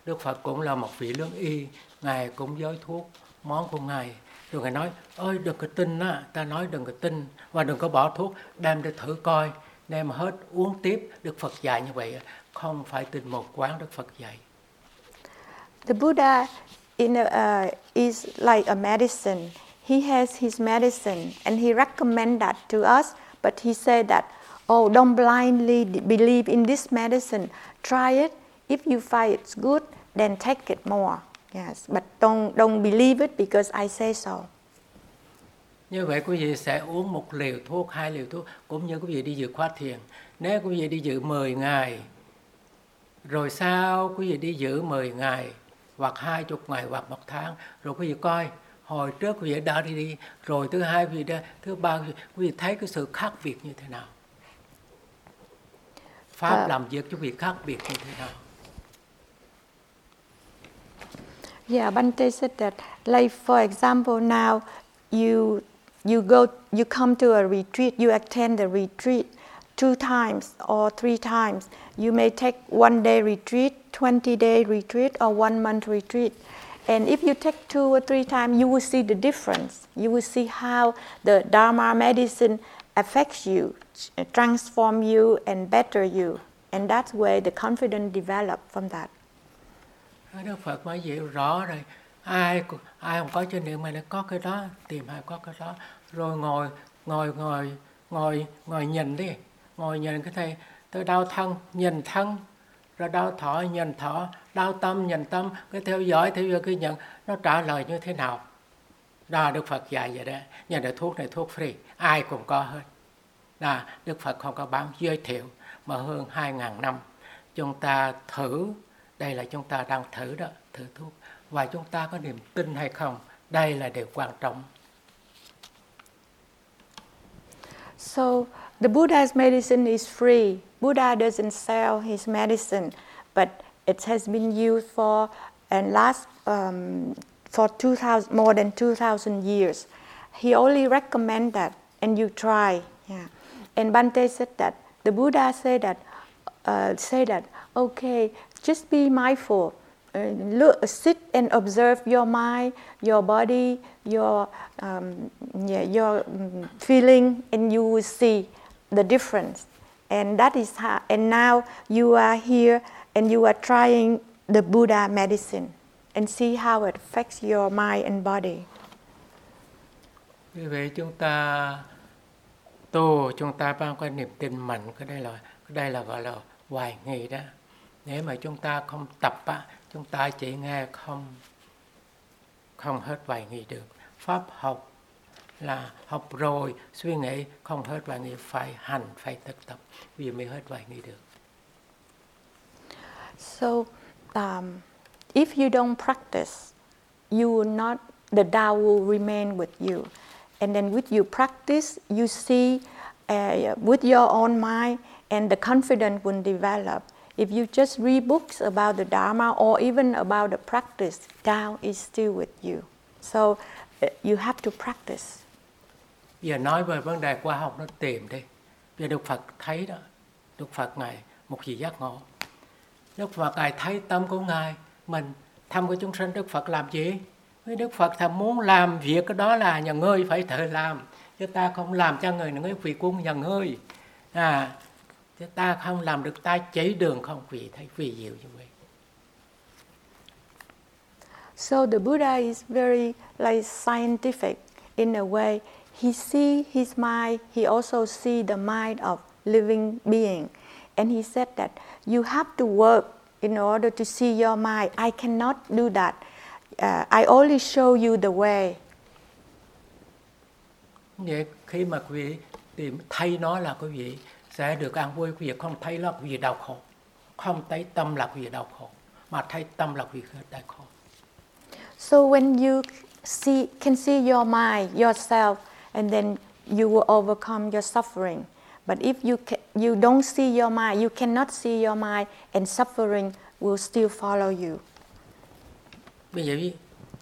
Đức Phật cũng là một vị lương y, Ngài cũng giới thuốc món của Ngài. Rồi Ngài nói, ơi đừng có tin á, ta nói đừng có tin và đừng có bỏ thuốc, đem để thử coi, đem hết uống tiếp. Đức Phật dạy như vậy, không phải tin một quán, Đức Phật dạy. The Buddha in a, uh, is like a medicine. He has his medicine and he recommend that to us, but he said that, oh, don't blindly believe in this medicine. Try it. If you find it's good, then take it more. Yes, but don't don't believe it because I say so. Như vậy quý vị sẽ uống một liều thuốc, hai liều thuốc, cũng như quý vị đi dự khóa thiền. Nếu quý vị đi dự mười ngày, rồi sau quý vị đi dự mười ngày, hoặc hai mươi ngày, hoặc một tháng, rồi quý vị coi, hồi trước quý vị đã đi đi, rồi thứ hai quý vị đã, thứ ba quý vị thấy cái sự khác biệt như thế nào. Pháp uh, làm việc cho quý vị khác biệt như thế nào. Yeah, Bante said that, like for example, now you you go, you come to a retreat, you attend the retreat two times or three times. You may take one day retreat, twenty day retreat, or one month retreat. And if you take two or three times, you will see the difference. You will see how the Dharma medicine affects you, transform you, and better you. And that's where the confidence develops from that. Đức Phật mới dạy rõ rồi, ai ai không có chánh niệm mà lại có cái đó, tìm hay có cái đó, rồi ngồi ngồi ngồi ngồi ngồi nhìn đi, ngồi nhìn cái thầy, tôi đau thân nhìn thân, rồi đau thọ nhìn thọ, đau tâm nhìn tâm, cái theo dõi theo dõi cái nhận, nó trả lời như thế nào. Đó Đức Phật dạy vậy đó, nhận được thuốc này thuốc free, ai cũng có hết. Đó, Đức Phật không có bán, giới thiệu mà hơn hai ngàn năm chúng ta thử. Đây là chúng ta đang thử đó, thử thuốc. Và chúng ta có niềm tin hay không, đây là điều quan trọng. So, the Buddha's medicine is free. Buddha doesn't sell his medicine, but it has been used for and last um, for two thousand, more than two thousand years. He only recommend that, and you try. Yeah. And Bante said that the Buddha said that, uh, say that, okay, just be mindful. Uh, look, sit and observe your mind, your body, your um, yeah, your um, feeling, and you will see the difference. And that is how. And now you are here, and you are trying the Buddha medicine, and see how it affects your mind and body. Vì vậy chúng ta tu, chúng ta mang cái niềm tin mạnh, cái đây là cái đây là gọi là hoài nghi đó. Nếu mà chúng ta không tập á, chúng ta chỉ nghe không không hết hoài nghi được. Pháp học là học rồi, suy nghĩ không hết hoài nghi, phải hành, phải thực tập vì mới hết hoài nghi được. So, um, if you don't practice, you will not, the doubt will remain with you. And then with you practice, you see uh, with your own mind, and the confidence will develop. If you just read books about the Dharma or even about the practice, doubt is still with you. So uh, you have to practice. Giờ nói về vấn đề khoa học nó tìm đi. Vì Đức Phật thấy đó, Đức Phật Ngài một vị giác ngộ. Đức Phật Ngài thấy tâm của Ngài, mình thăm của chúng sanh, Đức Phật làm gì? Với Đức Phật thầm muốn làm việc cái đó là nhà ngươi phải tự làm, chứ ta không làm cho người nói vì quân nhà ngươi. À, chứ ta không làm được, ta chỉ đường không, vì thấy vì diệu như vậy. So the Buddha is very like scientific in a way. He see his mind, he also see the mind of living being. And he said that you have to work in order to see your mind. I cannot do that. Uh, I only show you the way. Vậy khi mà quý vị tìm thấy nó là quý vị sẽ được an vui, quý vị không thấy là quý vị đau khổ. Không thấy tâm là quý vị đau khổ, mà thấy tâm là quý vị đau khổ. So when you see, can see your mind, yourself, and then you will overcome your suffering. But if you can, you don't see your mind, you cannot see your mind, and suffering will still follow you. Bây giờ ví,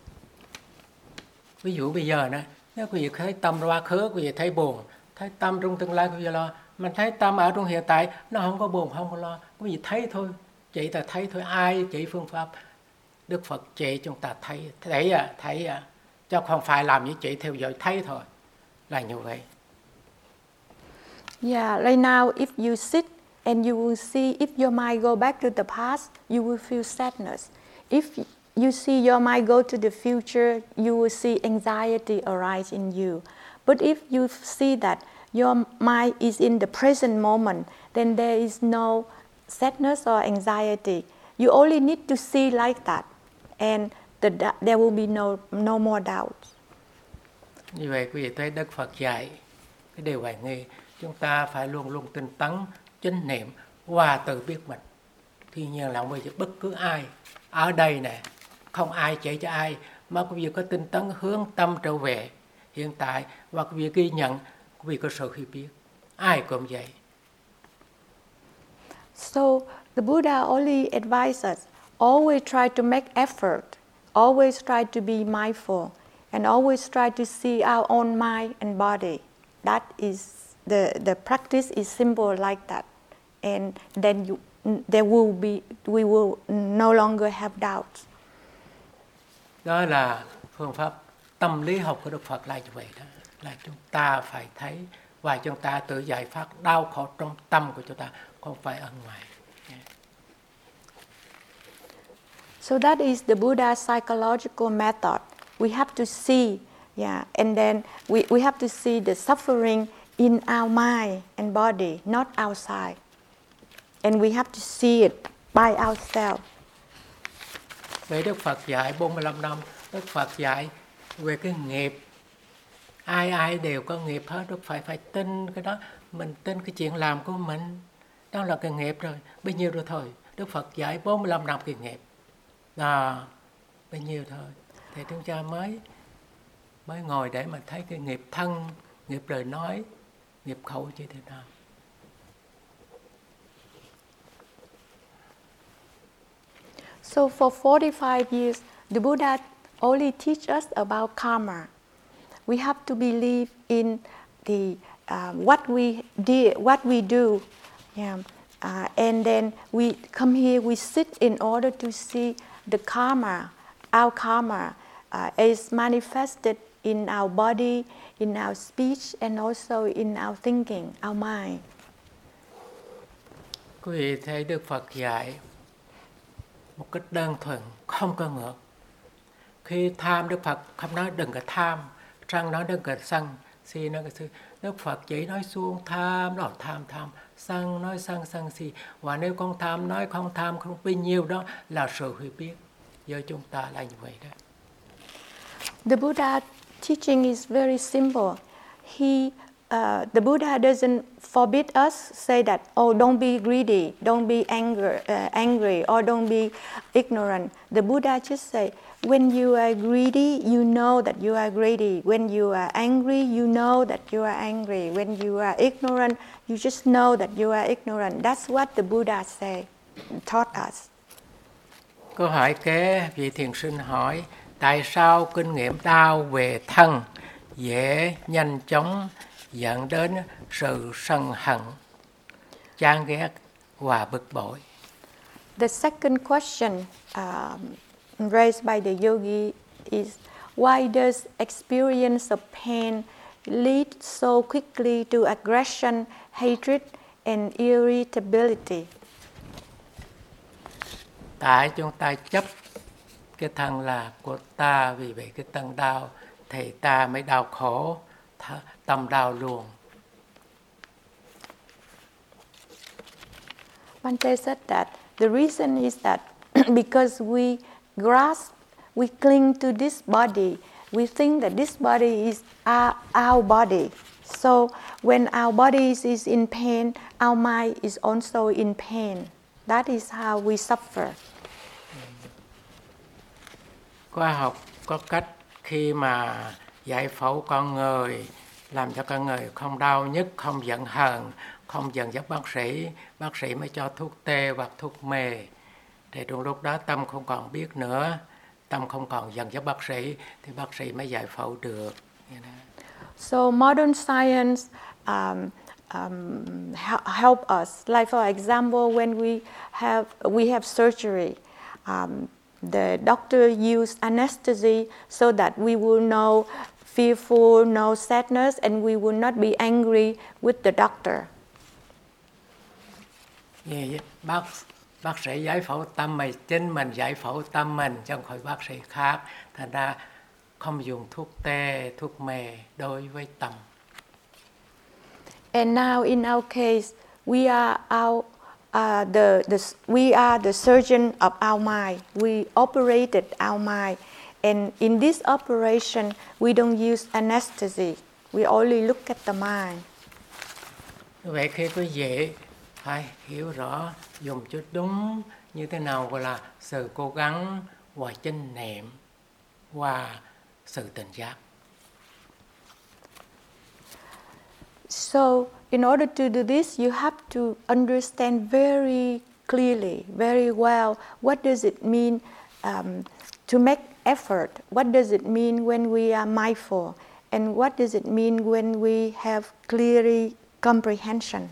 ví dụ bây giờ này, nếu quý vị thấy tâm quá khứ, quý vị thấy buồn, thấy tâm trong tương lai quý vị lo, mình thấy tâm ở trong hiện tại nó không có buồn, không có lo, quý vị thấy thôi, chỉ là thấy thôi. Ai chỉ phương pháp Đức Phật chỉ chúng ta thấy, thấy à, thấy à, chứ không phải làm như chỉ theo dõi thấy thôi, là như vậy. Yeah, right now if you sit and you will see if your mind go back to the past, you will feel sadness. If you see your mind go to the future, you will see anxiety arise in you. But if you see that your mind is in the present moment, then there is no sadness or anxiety. You only need to see like that, and the, there will be no, no more doubts. Như vậy quý vị thấy Đức Phật dạy cái điều hoài nghi, chúng ta phải luôn luôn tinh tấn, chánh niệm và tự biết mình. Tuy nhiên là bây giờ bất cứ ai ở đây nè, không ai chỉ cho ai, mà quý vị có tinh tấn hướng tâm trở về hiện tại và quý vị ghi nhận, quý vị có sự hiểu biết. Ai cũng vậy. So the Buddha only advises us, always try to make effort, always try to be mindful, and always try to see our own mind and body. That is the the practice is simple like that, and then you there will be we will no longer have doubts. Đó là phương pháp tâm lý học của Đức Phật là như vậy đó, là chúng ta phải thấy và chúng ta tự giải phát đau khổ trong tâm của chúng ta, không phải ở ngoài. Yeah. So that is the Buddha's psychological method. We have to see, yeah, and then we, we have to see the suffering in our mind and body, not outside. And we have to see it by ourselves. Vậy Đức Phật dạy bốn mươi lăm năm, Đức Phật dạy về cái nghiệp. Ai ai đều có nghiệp hết, Đức phải phải tin cái đó, mình tin cái chuyện làm của mình, đó là cái nghiệp rồi, bấy nhiêu rồi thôi. Đức Phật dạy bốn mươi lăm năm cái nghiệp, đó, bấy nhiêu thôi. Thì chúng ta mới mới ngồi để mà thấy cái nghiệp thân, nghiệp lời nói, nghiệp khẩu như thế nào. So for forty-five years, the Buddha only teach us about karma. We have to believe in the uh, what we did, what we do, yeah. Uh, and then we come here, we sit in order to see the karma, our karma uh, is manifested in our body, in our speech, and also in our thinking, our mind. Quý vị thấy Đức Phật dạy một cách đơn thuần, không có ngược. Khi tham, Đức Phật không nói đừng có tham, sân nói đừng có sân, si nói si. Đức Phật chỉ nói xuống tham, đó tham tham, sân nói sân sân si. Và nếu con tham nói không tham không bao nhiêu, đó là sự hiểu biết. Giờ chúng ta là như vậy đó. The Buddha teaching is very simple. He Uh, the Buddha doesn't forbid us, say that, oh, don't be greedy, don't be anger, uh, angry, or don't be ignorant. The Buddha just say, when you are greedy, you know that you are greedy. When you are angry, you know that you are angry. When you are ignorant, you just know that you are ignorant. That's what the Buddha say, taught us. Câu hỏi kế, vị thiền sinh hỏi, tại sao kinh nghiệm đau về thân dễ nhanh chóng dẫn đến sự sân hận, chán ghét và bực bội? The second question um, raised by the yogi is, why does experience of pain lead so quickly to aggression, hatred, and irritability? Tại chúng ta chấp cái thân là của ta, vì vậy cái thân đau thì ta mới đau khổ, tâm đau luôn. Bhante said that the reason is that because we grasp, we cling to this body, we think that this body is our, our body. So when our body is in pain, our mind is also in pain. That is how we suffer. Khoa học có cách khi mà giải phẫu con người, làm cho con người không đau nhức, không giận hờn, không giận dắt bác sĩ, bác sĩ mới cho thuốc tê hoặc thuốc mê. Thì trong lúc đó tâm không còn biết nữa, tâm không còn giận dắt bác sĩ, thì bác sĩ mới giải phẫu được. So modern science um, um, help us. Like for example, when we have we have surgery, um, the doctor used anesthesia so that we will know fearful, no sadness, and we will not be angry with the doctor. Yeah, yeah. Bác bác sĩ giải phẫu tâm mình, chính mình giải phẫu tâm mình chứ không phải bác sĩ khác. Thành ra không dùng thuốc tê, thuốc mê đối với tâm. And now in our case, we are our uh, the, the we are the surgeon of our mind. We operated our mind, and in this operation, we don't use anesthesia. We only look at the mind. Vậy khi quý vị phải hiểu rõ dùng chút đúng như thế nào gọi là sự cố gắng và chánh niệm và sự tỉnh giác. So, in order to do this, you have to understand very clearly, very well, what does it mean um, to make effort? What does it mean when we are mindful? And what does it mean when we have clear comprehension?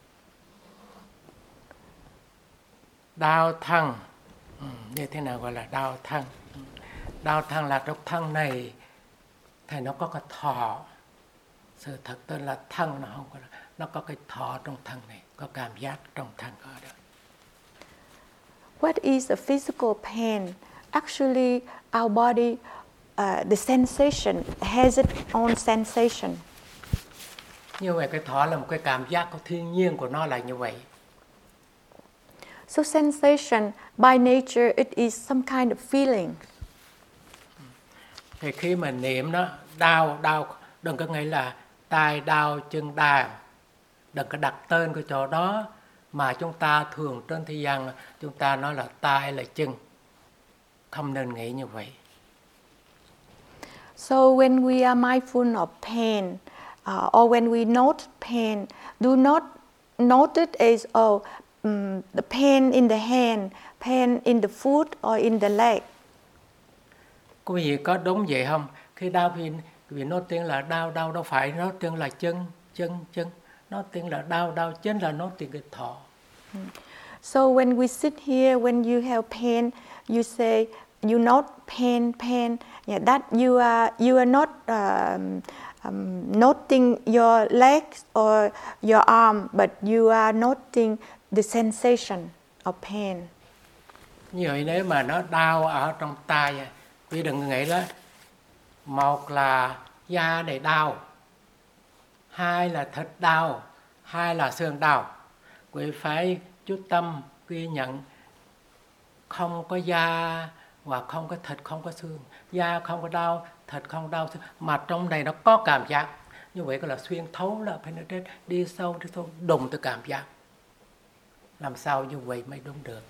Đau thân, như thế nào gọi là đau thân? Đau thân là trong thân này thì nó có cái thọ. Sự thật tên là thân, nó không có, nó có cái thọ trong thân này, có cảm giác trong thân có đó. What is a physical pain? Actually, our body, uh, the sensation has its own sensation. Như vậy cái thọ là một cái cảm giác của thiên nhiên của nó là như vậy. So sensation, by nature, it is some kind of feeling. Thì khi mà niệm nó đau, đau, đừng có nghĩ là tay đau, chân đau. Đừng có đặt tên cái chỗ đó mà chúng ta thường trên thế gian chúng ta nói là tay là chân. Không nên nghĩ như vậy. So when we are mindful of pain, uh, or when we note pain, do not note it as, oh, um, the pain in the hand, pain in the foot, or in the leg. Quý vị có đúng vậy không? Khi đau vì, vì nói tiếng là đau, đau đâu phải nói tiếng là chân, chân, chân. Nói tiếng là đau, đau, chân là nói tiếng cái thọ. So when we sit here, when you have pain, you say, you note pain, pain. Yeah, that you are you are not um, um, noting your legs or your arm, but you are noting the sensation of pain. Như vậy nếu mà nó đau ở trong tay, quý đừng nghĩ đó, một là da này đau, hai là thịt đau, hai là xương đau. Quý phải chú tâm ghi nhận không có da và không có thịt, không có xương. Da không có đau, thịt không đau, mà trong này nó có cảm giác. Như vậy gọi là xuyên thấu, là penetrate, đi sâu, đi sâu, đụng tới cảm giác. Làm sao như vậy mới đúng được.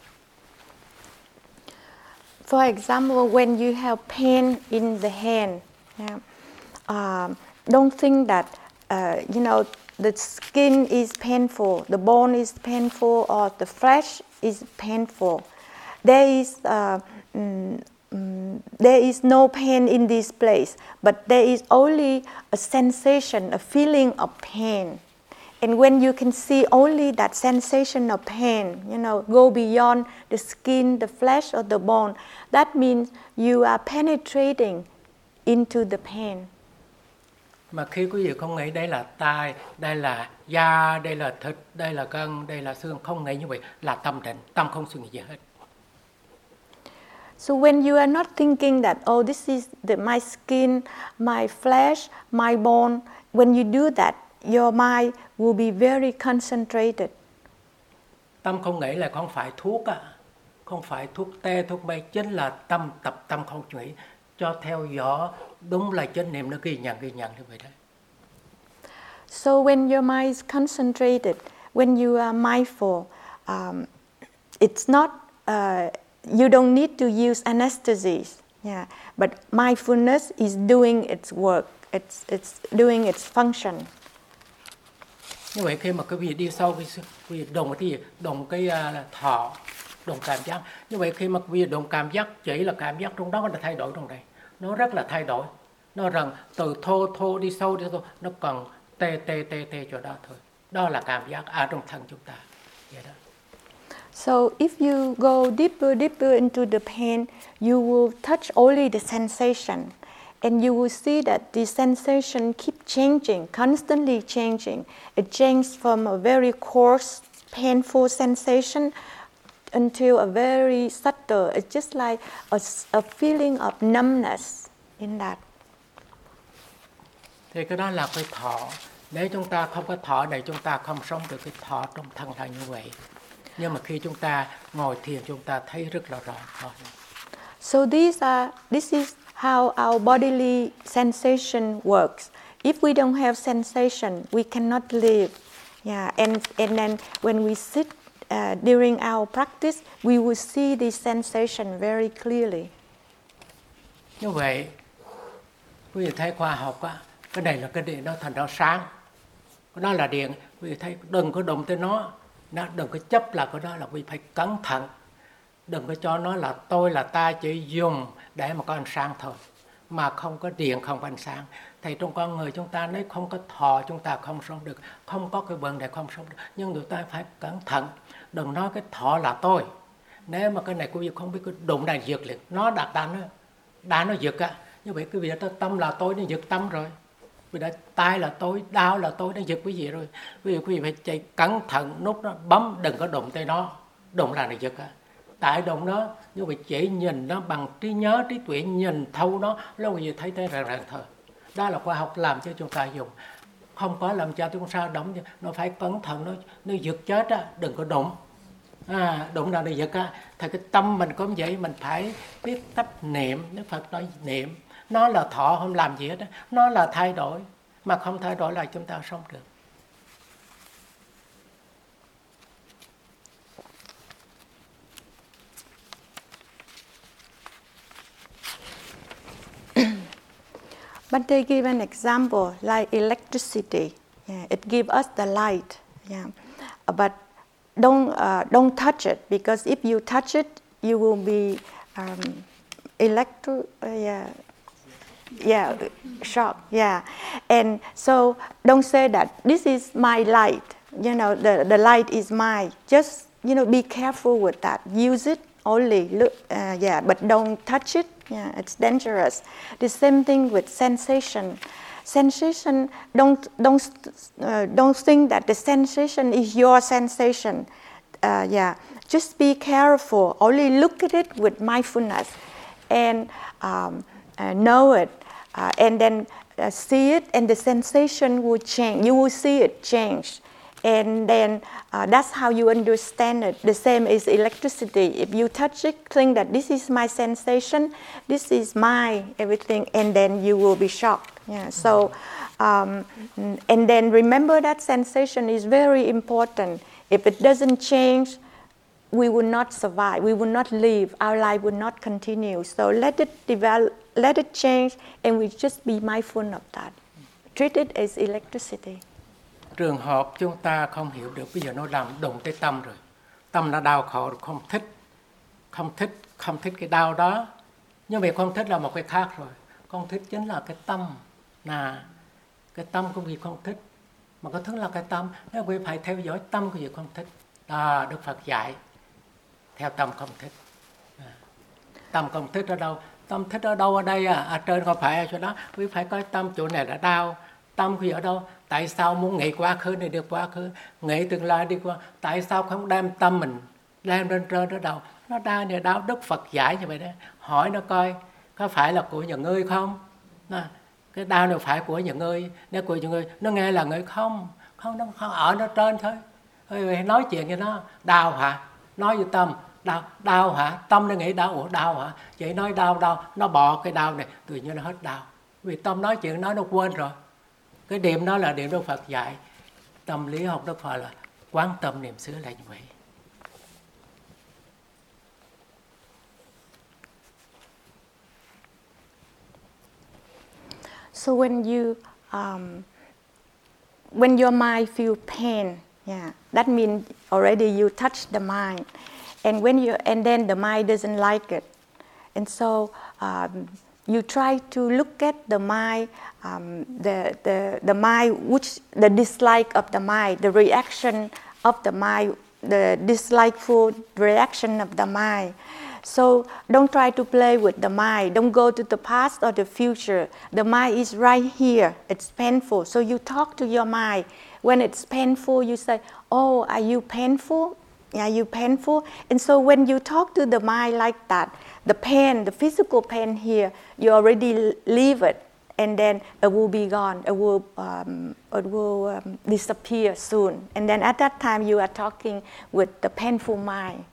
For example, when you have pain in the hand, yeah, uh, don't think that, uh, you know, the skin is painful, the bone is painful, or the flesh is painful. There is uh, um, um, there is no pain in this place, but there is only a sensation, a feeling of pain. And when you can see only that sensation of pain, you know, go beyond the skin, the flesh, or the bone, that means you are penetrating into the pain. Mà khi quý vị không nghĩ đây là tai, đây là da, đây là thịt, đây là gân, đây là xương, không nghĩ như vậy là tâm định, tâm không suy nghĩ gì hết. So when you are not thinking that, oh, this is the, my skin, my flesh, my bone, when you do that, your mind will be very concentrated. Tâm không nghĩ là không phải thuốc à, không phải thuốc tê, thuốc mê, chính là tâm, tập tâm không nghĩ, cho theo dõi đúng là chánh niệm nó ghi nhận, ghi nhận như vậy đấy. So when your mind is concentrated, when you are mindful, um, it's not, uh, you don't need to use anesthesia, yeah, but mindfulness is doing its work, it's, it's doing its function. Như vậy khi mà quý vị đi sâu, quý vị đồng cái gì? Đồng cái uh, thọ, đồng cảm giác. Như vậy khi mà quý vị đồng cảm giác, chỉ là cảm giác trong đó là thay đổi trong đây. Nó rất là thay đổi. Nó rằng từ thô thô đi sâu đi sâu, nó còn tê tê tê tê cho đó thôi. Đó là cảm giác ở trong thân chúng ta. Vậy đó. So if you go deeper, deeper into the pain, you will touch only the sensation. And you will see that the sensation keep changing, constantly changing. It changes from a very coarse, painful sensation until a very subtle. It's just like a, a feeling of numbness in that. Thì cái đó là cái thọ. Nếu chúng ta không có thọ này, chúng ta không sống được cái thọ trong thân là như vậy. Nhưng mà khi chúng ta ngồi thiền, chúng ta thấy rất là rõ. So these are, this is how our bodily sensation works. If we don't have sensation, we cannot live. Yeah, and and then when we sit uh, during our practice, we will see the sensation very clearly. Như vậy, quý vị thấy khoa học á, cái này là cái điện nó thành ra sáng, nó là điện. Quý vị thấy đừng có đụng tới nó, nó đừng có chấp là cái đó, là quý vị phải cẩn thận. Đừng có cho nó là tôi là ta chỉ dùng để mà có ánh sáng thôi, mà không có điện, không có ánh sáng. Thì trong con người chúng ta nếu không có thọ, chúng ta không sống được, không có cái vấn đề không sống được. Nhưng người ta phải cẩn thận, đừng nói cái thọ là tôi. Nếu mà cái này quý vị không biết cái đụng này giật liền, nó đặt đá nó, đá nó giật á. Như vậy quý vị đã tâm là tôi, nó giật tâm rồi. Vì đã tai là tôi, đau là tôi, nó giật quý vị rồi. Quý vị, quý vị phải chạy cẩn thận, nút nó bấm, đừng có đụng tới nó, đụng là nó giật á. Tại động nó, như vậy chỉ nhìn nó bằng trí nhớ, trí tuệ, nhìn thâu nó, lâu gì thấy thế ràng ràng thôi. Đó là khoa học làm cho chúng ta dùng. Không có làm cho chúng ta động, nó phải cẩn thận, nó, nó giật chết á, đừng có đụng. À, đụng nào nó giật á. Thì cái tâm mình cũng vậy, mình phải biết cách niệm, Đức Phật nói niệm. Nó là thọ, không làm gì hết á. Nó là thay đổi, mà không thay đổi là chúng ta sống được. Bhante give an example like electricity. Yeah, it gives us the light. Yeah, but don't uh, don't touch it, because if you touch it, you will be um, electro. Uh, yeah, yeah, shock. Yeah, and so don't say that this is my light. You know, the the light is mine. Just you know, be careful with that. Use it only. Look, uh, yeah, but don't touch it. Yeah, it's dangerous. The same thing with sensation. Sensation, don't don't uh, don't think that the sensation is your sensation. Uh, yeah, just be careful. Only look at it with mindfulness, and um, uh, know it, uh, and then uh, see it, and the sensation will change. You will see it change. And then uh, that's how you understand it. The same is electricity. If you touch it, think that this is my sensation, this is my everything, and then you will be shocked. Yeah. So, um, and then remember that sensation is very important. If it doesn't change, we will not survive. We will not live. Our life will not continue. So let it develop, let it change, and we just be mindful of that. Treat it as electricity. Trường hợp chúng ta không hiểu được, bây giờ nó làm đụng tới tâm rồi. Tâm nó đau khổ, không thích, không thích, không thích cái đau đó. Nhưng mà không thích là một cái khác rồi. Không thích chính là cái tâm. Là cái tâm của việc không thích. Mà có thức là cái tâm. Nếu quý phải theo dõi tâm của việc không thích. À, Đức Phật dạy. Theo tâm không thích. À, tâm không thích ở đâu? Tâm thích ở đâu ở đây à? À trên không phải ở chỗ đó. Quý phải coi tâm chỗ này là đau. Tâm của ở đâu? Tại sao muốn nghĩ quá khứ này được quá khứ, nghĩ tương lai đi qua? Tại sao không đem tâm mình đem lên trên đó đâu? Nó đau này đau, Đức Phật giải như vậy đó. Hỏi nó coi, có phải là của những ngươi không? Nó, cái đau này phải của những ngươi? Nếu của những ngươi, nó nghe là ngươi không? Không, nó không ở nó trên thôi. Nói chuyện với nó, đau hả? Nói với tâm, đau, đau hả? Tâm nó nghĩ đau, ủa đau hả? Chị nói đau đau, nó bỏ cái đau này, tự nhiên nó hết đau. Vì tâm nói chuyện nói nó quên rồi. Cái điểm đó là điểm Đức Phật dạy. Tâm lý học Đức Phật là quán tâm niệm xứ là như vậy. So when you um, when your mind feel pain, yeah, that means already you touch the mind, and when you and then the mind doesn't like it, and so um, you try to look at the mind, um, the, the, the mind, which the dislike of the mind, the reaction of the mind the dislikeful reaction of the mind. So don't try to play with the mind. Don't go to the past or the future. The mind is right here. It's painful. So you talk to your mind. When it's painful, you say, oh, are you painful? Are you painful? And so when you talk to the mind like that, the pain, the physical pain here, you already leave it. And then it will be gone. It will, um, it will um, disappear soon. And then at that time, you are talking with the painful mind.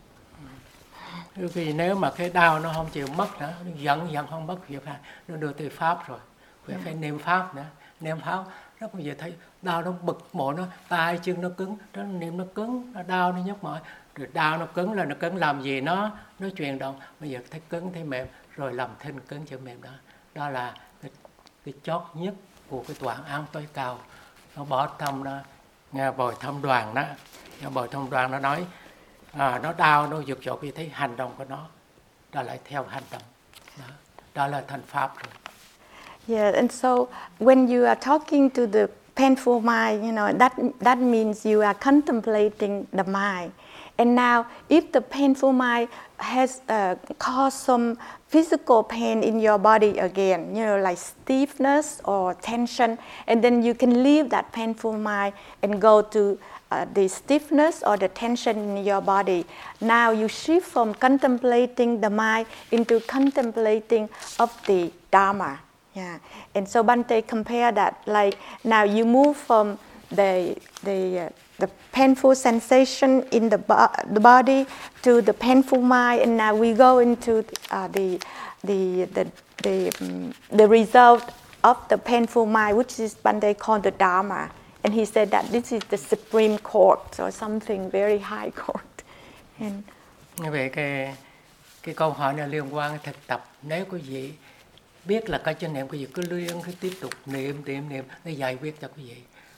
Vì nếu mà cái đau nó không chịu mất nữa, nó giận giận không mất việc phải nó đưa tới pháp rồi, phải phải niệm pháp nữa, niệm pháp rất bây giờ thấy đau nó bực bội, nó tay chân nó cứng, nó niệm nó cứng, nó đau nó nhức mỏi, rồi đau nó cứng là nó cứng làm gì nó nó chuyển động, bây giờ thấy cứng thấy mềm, rồi làm thinh cứng chữ mềm đó, đó là cái, cái chót nhất của cái tòa án tối cao. Nó bỏ tâm đó, nghe Bồi Thông Đoàn đó, nghe Bồi Thông Đoàn nó nói. À, nó đau, nó giật dội, vì thấy hành động của nó, đó lại theo hành động, đó, đó là thành pháp rồi. Yeah, and so when you are talking to the painful mind, you know, that that means you are contemplating the mind. And now, if the painful mind has uh, caused some physical pain in your body again, you know, like stiffness or tension, and then you can leave that painful mind and go to uh, the stiffness or the tension in your body. Now you shift from contemplating the mind into contemplating of the Dharma. Yeah, and so Bhante compare that, like now you move from the the uh, the painful sensation in the, bo- the body to the painful mind, and now we go into uh, the the the the, um, the result of the painful mind, which is Bhante called the Dharma, and he said that this is the Supreme Court or something very high court. And như vậy cái cái câu hỏi này liên quan đến thực tập. Nếu quý vị biết là cái chánh niệm, quý vị cứ luyện, cứ tiếp tục niệm niệm niệm để giải quyết cho quý vị.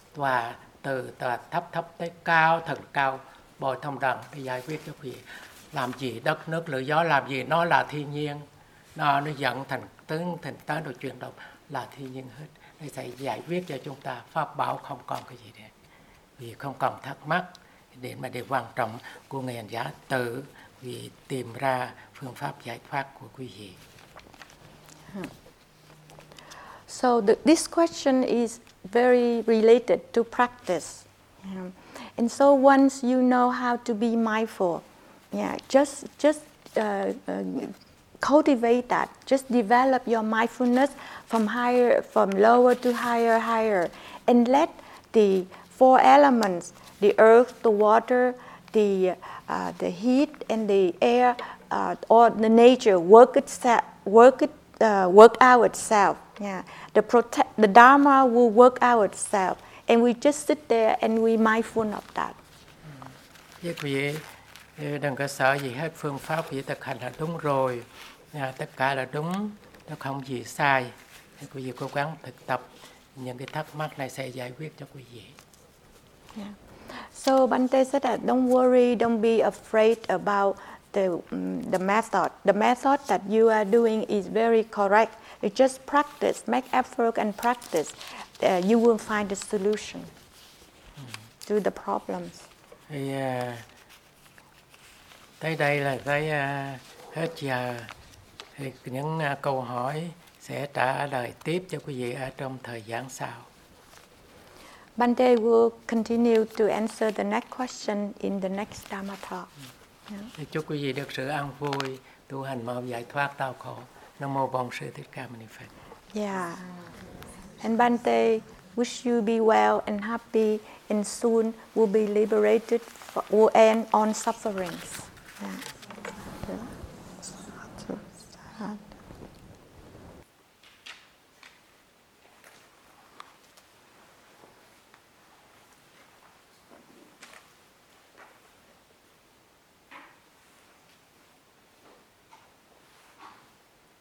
Và từ từ thấp thấp tới cao, thật cao, Bồi Thông Đoàn để giải quyết cho quý vị. Làm gì đất nước lửa gió, làm gì nó là thiên nhiên, nó nó dẫn thành tướng thành tán rồi chuyển động là thiên nhiên hết. Để sẽ giải quyết cho chúng ta, pháp bảo không còn cái gì nữa, vì không còn thắc mắc. Để mà điều quan trọng của người hành giả tự vì tìm ra phương pháp giải thoát của quý vị. So the, this question is very related to practice. Yeah. And so once you know how to be mindful, yeah, just just uh, uh, cultivate that. Just develop your mindfulness from higher, from lower to higher, higher, and let the four elements, the earth, the water, the uh, the heat, and the air, uh, or the nature work itself, work it, uh, work out itself. Yeah, the protect, the Dharma will work out itself, and we just sit there and we mindful of that. Với quý vị đừng có sợ gì hết, phương pháp quý vị thực hành là đúng rồi, à, tất cả là đúng, nó không gì sai. Thì quý vị cố gắng thực tập, những cái thắc mắc này sẽ giải quyết cho quý vị. Yeah. So Bhante said that don't worry, don't be afraid about the um, the method. The method that you are doing is very correct. You just practice, make effort and practice. Uh, you will find the solution mm. to the problems. Thì uh, tới đây là tới uh, hết giờ. Thì những uh, câu hỏi sẽ trả lời tiếp cho quý vị ở trong thời gian sau. Bhante will continue to answer the next question in the next Dhamma talk. Yeah. Thì chúc quý vị được sự an vui, tu hành mau giải thoát đau khổ. Nam mô Bổn Sư Thích Ca Mâu Ni Phật. Yeah. And Bhante, wish you be well and happy, and soon will be liberated, for, will end all sufferings. Yeah.